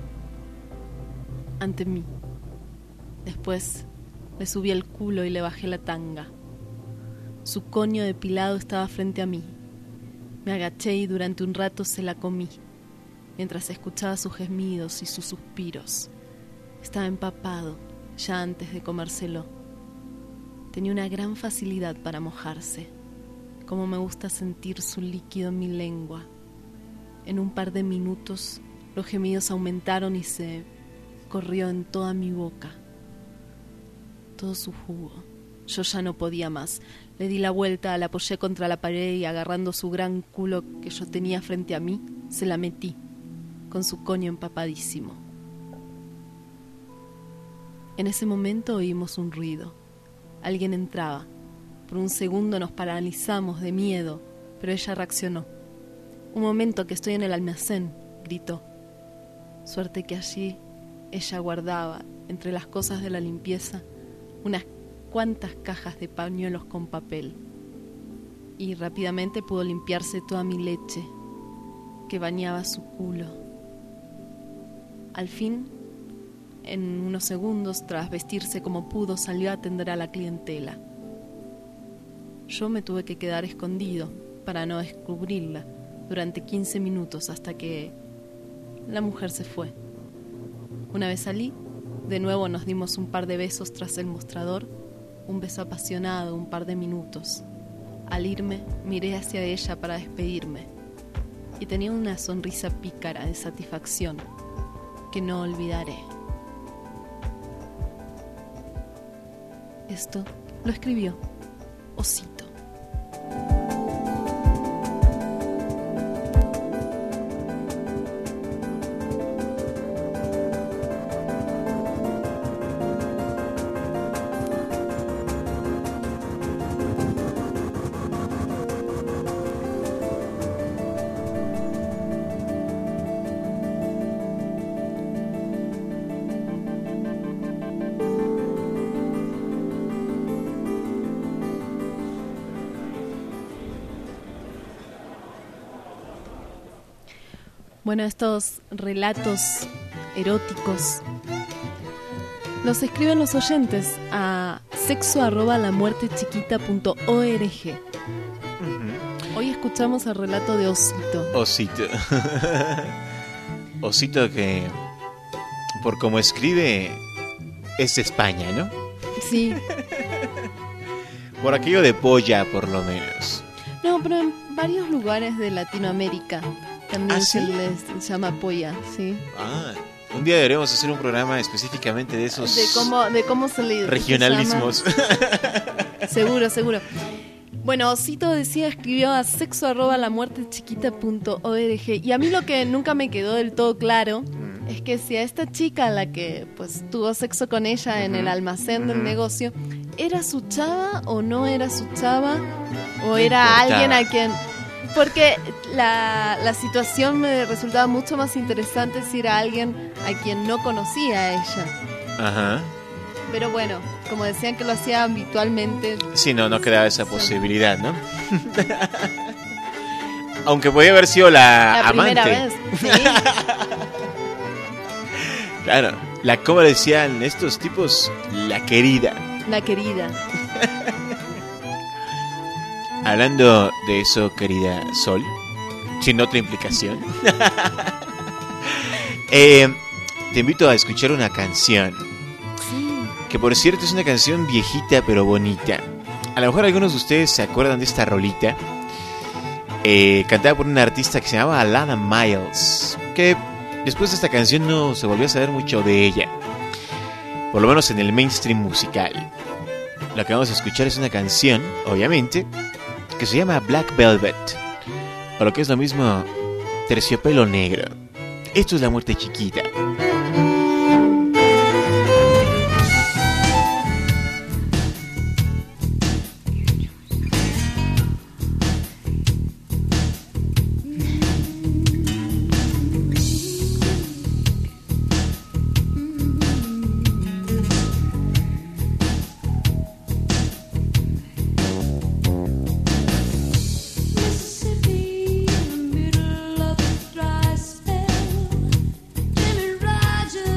ante mí. Después le subí el culo y le bajé la tanga. Su coño depilado estaba frente a mí. Me agaché y durante un rato se la comí, mientras escuchaba sus gemidos y sus suspiros. Estaba empapado ya antes de comérselo. Tenía una gran facilidad para mojarse, como me gusta sentir su líquido en mi lengua. En un par de minutos los gemidos aumentaron y se corrió en toda mi boca, todo su jugo. Yo ya no podía más. Le di la vuelta, la apoyé contra la pared y agarrando su gran culo que yo tenía frente a mí, se la metí, con su coño empapadísimo. En ese momento oímos un ruido. Alguien entraba. Por un segundo nos paralizamos de miedo, pero ella reaccionó. Un momento que estoy en el almacén, gritó. Suerte que allí ella guardaba, entre las cosas de la limpieza, unas cuantas cajas de pañuelos con papel. Y rápidamente pudo limpiarse toda mi leche, que bañaba su culo. Al fin, en unos segundos, tras vestirse como pudo, salió a atender a la clientela. Yo me tuve que quedar escondido para no descubrirla durante 15 minutos hasta que la mujer se fue. Una vez salí, de nuevo nos dimos un par de besos tras el mostrador, un beso apasionado, un par de minutos. Al irme, miré hacia ella para despedirme y tenía una sonrisa pícara de satisfacción que no olvidaré. Esto lo escribió Osito. Bueno, estos relatos eróticos los escriben los oyentes a sexo@lamuertechiquita.org. Hoy escuchamos el relato de Osito. Osito. Osito que, por como escribe, es de España, ¿no? Sí. Por aquello de polla, por lo menos. No, pero en varios lugares de Latinoamérica también se les llama polla, sí. Un día deberemos hacer un programa específicamente de esos... De cómo se le regionalismos. Seguro. Bueno, Osito escribió a sexo@lamuertechiquita.org. Y a mí lo que nunca me quedó del todo claro es que si a esta chica, la que pues tuvo sexo con ella en el almacén del negocio, ¿era su chava o no era su chava? ¿O era alguien a quien...? Porque la situación me resultaba mucho más interesante si era alguien a quien no conocía a ella. Ajá. Pero bueno, como decían que lo hacía habitualmente... Sí, no quedaba esa posibilidad, ¿no? Aunque podía haber sido la amante. Primera vez, sí. Claro, ¿cómo decían estos tipos? La querida. La querida. Hablando de eso, querida Sol, sin otra implicación, te invito a escuchar una canción. Sí. Que por cierto es una canción viejita pero bonita. A lo mejor algunos de ustedes se acuerdan de esta rolita. Cantada por una artista que se llamaba Alana Miles, que después de esta canción no se volvió a saber mucho de ella, por lo menos en el mainstream musical. Lo que vamos a escuchar es una canción, obviamente, que se llama Black Velvet, o lo que es lo mismo, Terciopelo Negro. Esto es La Muerte Chiquita. Mississippi in the middle of a dry spell. Jimmy Rogers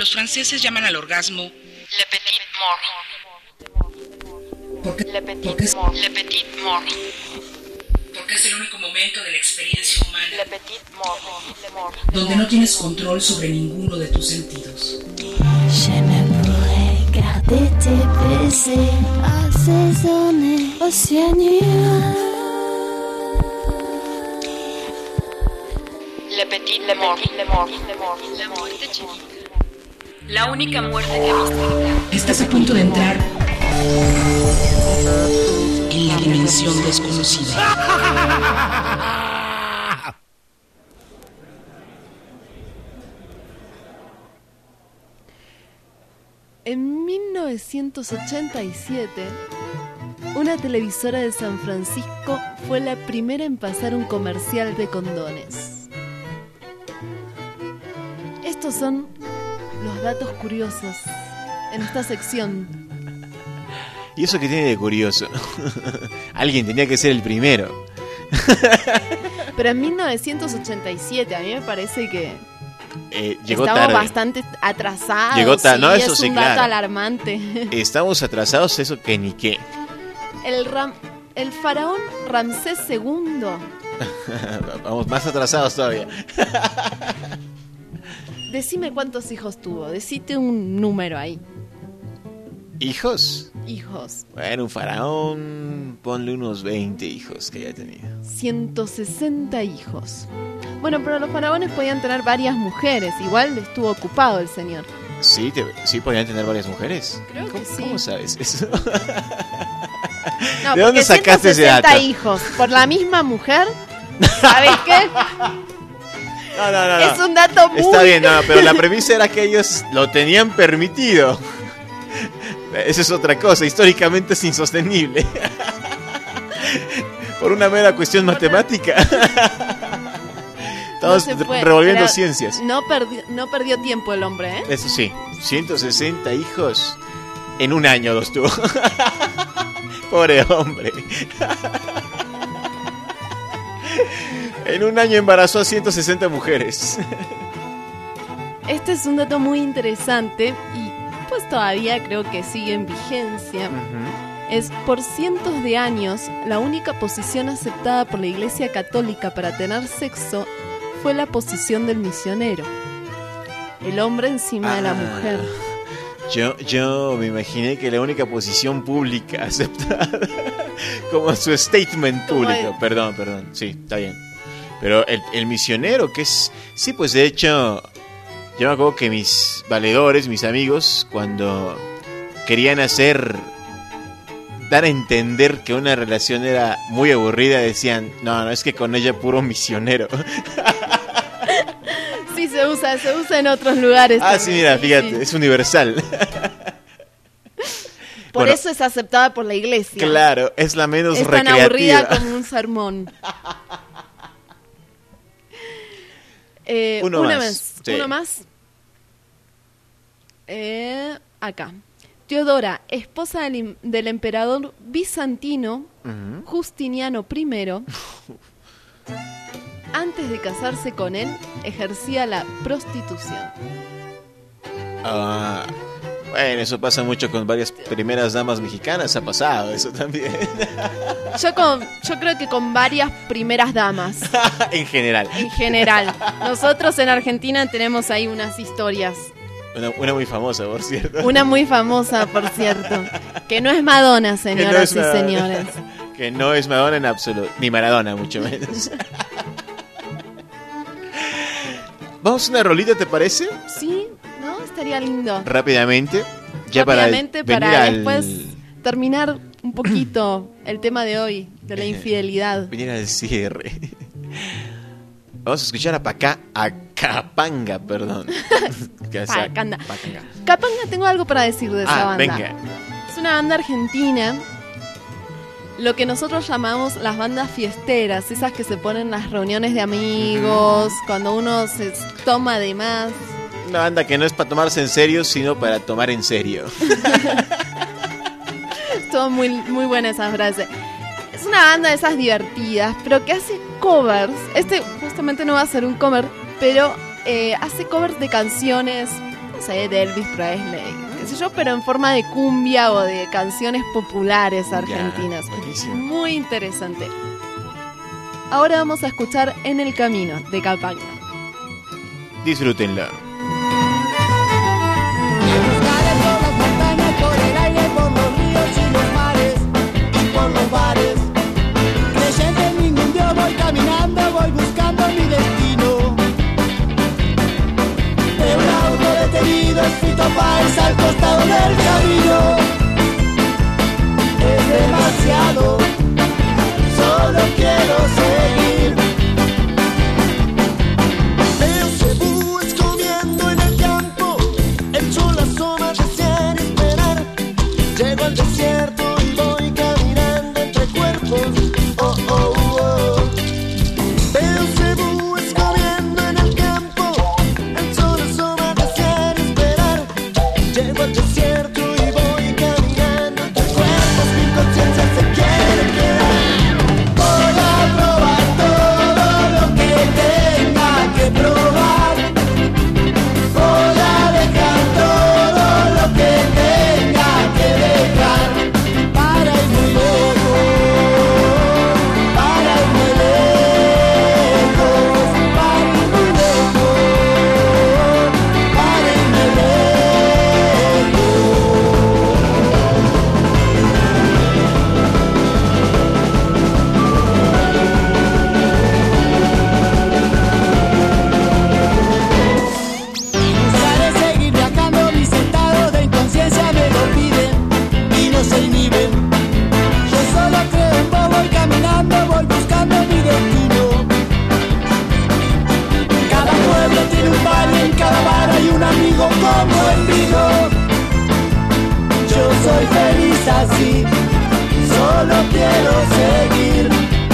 los franceses llaman al orgasmo le petit mort. Porque Le petit mort. Le petit mort. porque es el único momento de la experiencia Le humana petit mort. Le mort. donde no tienes control sobre ninguno de tus sentidos. Je ne pourrais garder tes baisers assaisonnés au cyanure. Le petit le mort. Le mort. Le mort. La muerte chiquita. La única muerte que he visto. Estás a punto de entrar en la dimensión desconocida. En 1987, una televisora de San Francisco fue la primera en pasar un comercial de condones. Estos son los datos curiosos en esta sección. ¿Y eso qué tiene de curioso? Alguien tenía que ser el primero. Pero en 1987 a mí me parece que llegó estamos tarde. bastante atrasados. Llegó tarde. No, eso es sí, un dato claro. alarmante. Estamos atrasados, eso que ni qué. El faraón Ramsés II. Vamos más atrasados todavía. Decime cuántos hijos tuvo. Decite un número ahí. ¿Hijos? Hijos. Bueno, un faraón, ponle unos 20 hijos que haya tenido. 160 hijos. Bueno, pero los faraones podían tener varias mujeres. Igual estuvo ocupado el señor. ¿Sí? ¿Sí podían tener varias mujeres? Creo que sí. ¿Cómo sabes eso? No, ¿De dónde sacaste ese dato? 160 hijos por la misma mujer. ¿Sabes qué? No. Es un dato muy... Está bien, no, pero la premisa era que ellos lo tenían permitido. Esa es otra cosa, históricamente es insostenible. Por una mera cuestión matemática. Estamos revolviendo ciencias. No perdió tiempo el hombre, ¿eh? Eso sí, 160 hijos en un año los tuvo. Pobre hombre. En un año embarazó a 160 mujeres. Este es un dato muy interesante y pues todavía creo que sigue en vigencia. Es por cientos de años la única posición aceptada por la Iglesia Católica para tener sexo fue la posición del misionero. El hombre encima de la mujer. Yo me imaginé que la única posición pública aceptada como su statement público. Perdón, sí, está bien. Pero el misionero, que es... Sí, pues de hecho, yo me acuerdo que mis valedores, mis amigos, cuando querían dar a entender que una relación era muy aburrida, decían, no, es que con ella puro misionero. Sí, se usa en otros lugares. Ah, sí, mira, fíjate, sí. Es universal. Por eso es aceptada por la iglesia. Claro, es la menos recreativa. Es tan aburrida como un sermón. Uno más. Sí. Uno más. Acá. Teodora, esposa del emperador bizantino Justiniano I, antes de casarse con él, ejercía la prostitución. Bueno, eso pasa mucho con varias primeras damas mexicanas, ha pasado eso también. Yo creo que con varias primeras damas. En general. En general. Nosotros en Argentina tenemos ahí unas historias. Una muy famosa, por cierto. Una muy famosa, por cierto. Que no es Madonna, señoras y señores. Que no es Madonna en absoluto. Ni Maradona, mucho menos. ¿Vamos a una rolita, te parece? Sí, ¿no? Estaría lindo. Rápidamente. Para después terminar un poquito el tema de hoy, de la infidelidad. Venir al cierre. Vamos a escuchar a Capanga, perdón. Capanga, tengo algo para decir de esa banda. Venga. Es una banda argentina, lo que nosotros llamamos las bandas fiesteras, esas que se ponen en las reuniones de amigos, cuando uno se toma de más. Una banda que no es para tomarse en serio, sino para tomar en serio. Estuvo muy, muy buena esa frase. Es una banda de esas divertidas, pero que hace covers. Este justamente no va a ser un cover, pero hace covers de canciones, no sé, de Elvis Presley, qué sé yo, pero en forma de cumbia o de canciones populares argentinas. Ya, muy interesante. Ahora vamos a escuchar En el Camino, de Capanga. Disfrútenla. Por el aire, por los ríos y los mares y por los bares, creyendo en ningún Dios voy caminando, voy buscando mi destino. De un auto detenido escrito Páez al costado del camino. Es demasiado, solo quiero seguir. Veo cebúes comiendo en el campo, el sol asoma recién esperar. Llego al desierto y voy caminando entre cuerpos. Oh, oh, oh. Veo cebúes comiendo en el campo, el sol asoma recién esperar. Llego al desierto y voy caminando entre cuerpos. Mi conciencia se quiere quedar. Voy a probar todo lo que tenga que probar. Voy a dejar todo lo que tenga que dejar para ir muy lejos, para ir muy lejos, para ir muy lejos, para ir muy lejos. Buscaré seguir viajando, mis estados de inconsciencia me lo piden y no se inhiben. Yo solo creo en vos, voy caminando, voy buscando mi destino. Cada pueblo tiene un bar y en cada bar hay un amigo como el vino. Yo soy feliz así, solo quiero seguir.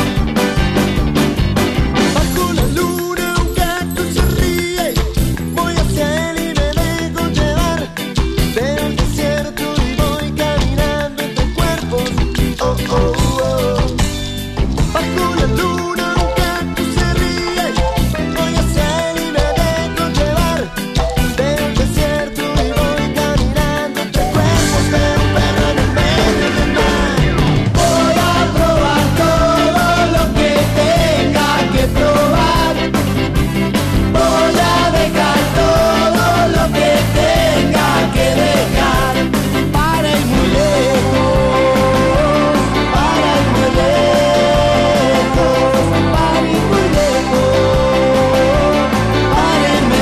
Bajo la luna un gato se ríe, voy hacia él y me dejo llevar. Veo el desierto y voy caminando entre cuerpos. Oh, oh, oh. Bajo la luna un gato se ríe, voy hacia él y me dejo llevar. Veo el desierto y voy caminando entre cuerpos. Veo un perro en el medio del mar. Voy a probar todo lo que tenga que probar. Voy a dejar todo lo que tenga que dejar para ir muy lejos, para ir muy lejos, para ir muy lejos, para irme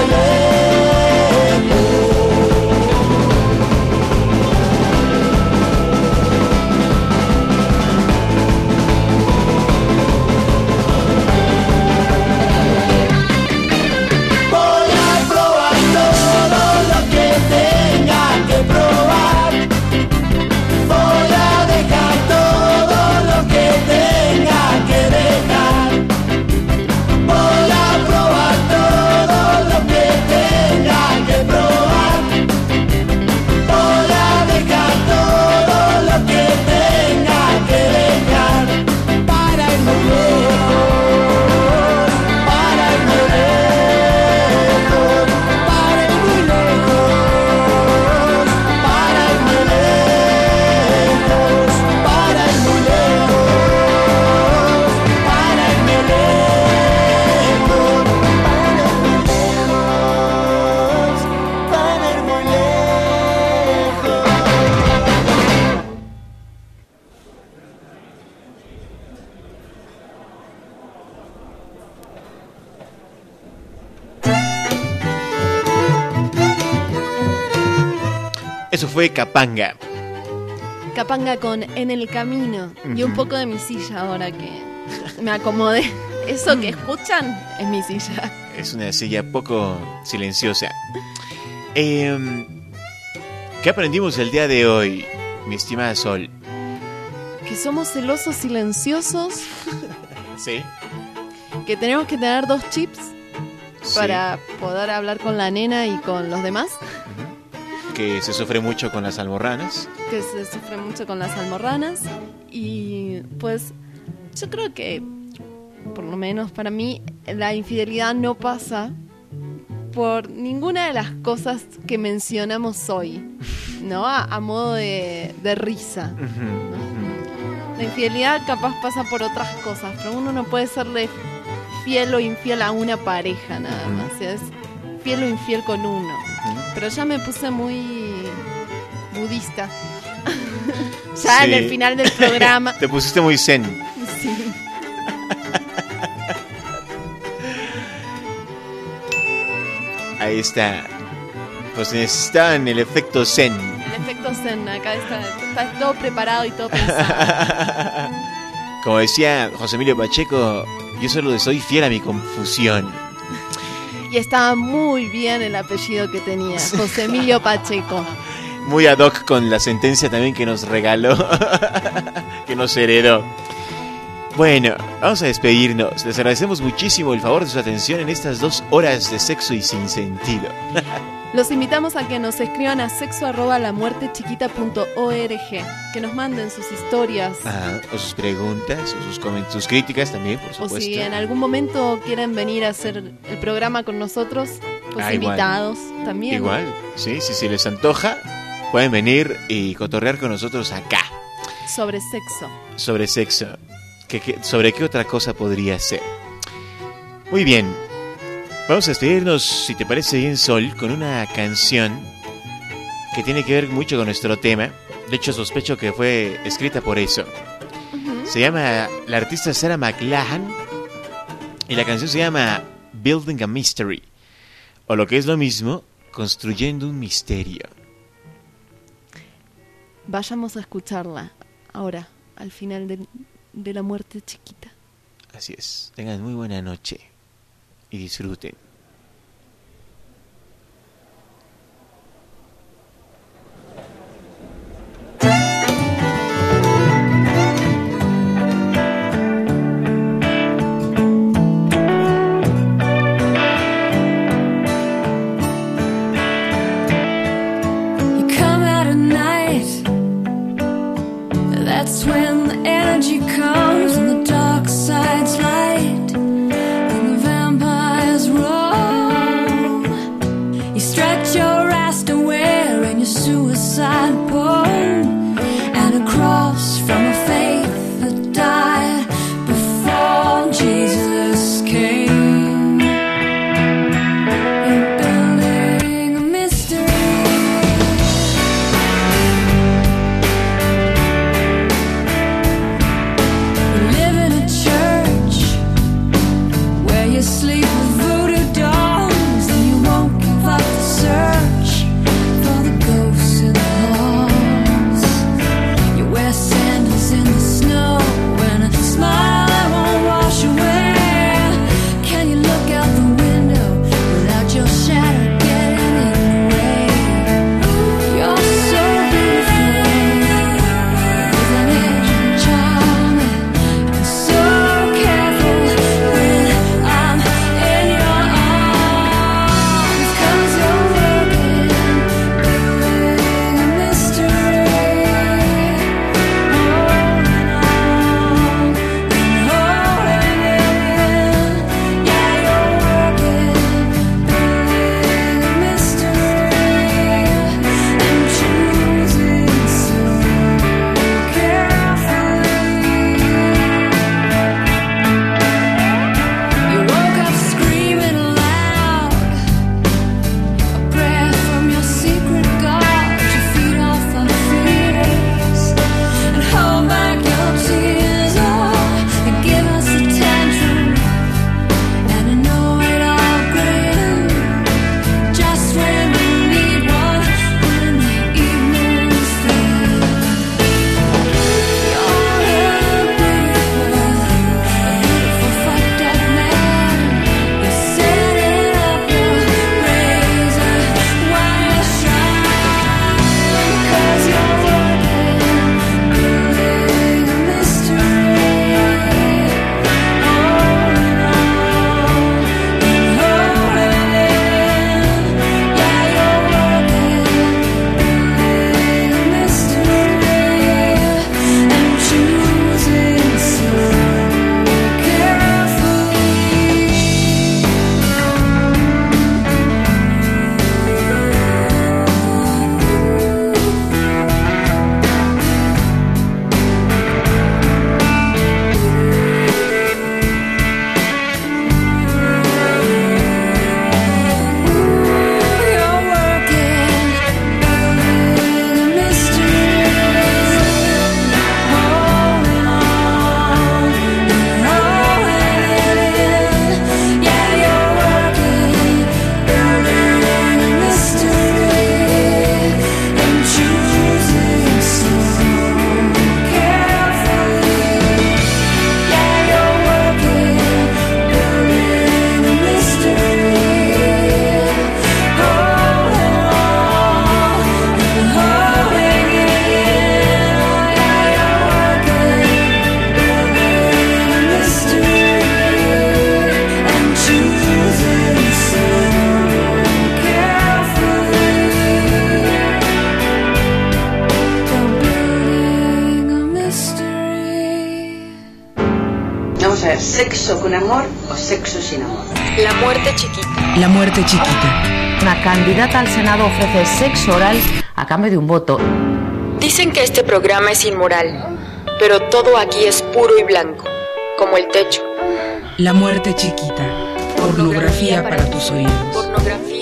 Voy a probar todo lo que tenga que probar. Voy a dejar todo lo que tenga que dejar. Voy a probar todo lo que tenga que probar. Voy a dejar todo lo que tenga que dejar para ir muy lejos, para ir muy lejos, para ir muy lejos, para ir muy lejos, para ir muy lejos, para ir muy lejos, para ir muy lejos. Eso fue Capanga. Capanga con En el Camino. Y un poco de mi silla ahora que me acomodé. Eso que escuchan es mi silla. Es una silla poco silenciosa. ¿Qué aprendimos el día de hoy, mi estimada Sol? Que somos celosos silenciosos. Sí. Que tenemos que tener 2 chips Sí. para poder hablar con la nena y con los demás. Que se sufre mucho con las almorranas. Que se sufre mucho con las almorranas. Y pues yo creo que, por lo menos para mí, la infidelidad no pasa por ninguna de las cosas que mencionamos hoy, ¿no? A modo de risa, ¿no? La infidelidad capaz pasa por otras cosas, pero uno no puede serle fiel o infiel a una pareja nada más, o sea, es fiel o infiel con uno. Pero ya me puse muy budista. Ya sí. En el final del programa. Te pusiste muy zen. Sí. Ahí está. Pues necesitaban el efecto zen. El efecto zen, acá está todo preparado y todo pensado. Como decía José Emilio Pacheco, yo solo soy fiel a mi confusión. Y estaba muy bien el apellido que tenía, José Emilio Pacheco. Muy ad hoc con la sentencia también que nos regaló, que nos heredó. Bueno, vamos a despedirnos. Les agradecemos muchísimo el favor de su atención en estas 2 horas de sexo y sin sentido. Los invitamos a que nos escriban a sexo@lamuertechiquita.org, que nos manden sus historias. O sus preguntas, o sus críticas también, por supuesto. O si en algún momento quieren venir a hacer el programa con nosotros, pues invitados igual. También. Igual, sí, si se les antoja, pueden venir y cotorrear con nosotros acá. Sobre sexo. Sobre sexo. ¿Sobre qué otra cosa podría ser? Muy bien. Vamos a despedirnos, si te parece bien, Sol, con una canción que tiene que ver mucho con nuestro tema. De hecho, sospecho que fue escrita por eso. Se llama la artista Sarah McLachlan y la canción se llama Building a Mystery, o lo que es lo mismo, Construyendo un Misterio. Vayamos a escucharla ahora, al final de La Muerte Chiquita. Así es. Tengan muy buena noche y disfruten. That's when the energy comes and the dark side's light and the vampires roar. sexo con amor o sexo sin amor. La muerte chiquita. La muerte chiquita. Una candidata al Senado ofrece sexo oral a cambio de un voto. Dicen que este programa es inmoral, pero todo aquí es puro y blanco, como el techo. La muerte chiquita. Pornografía para tus oídos. Pornografía.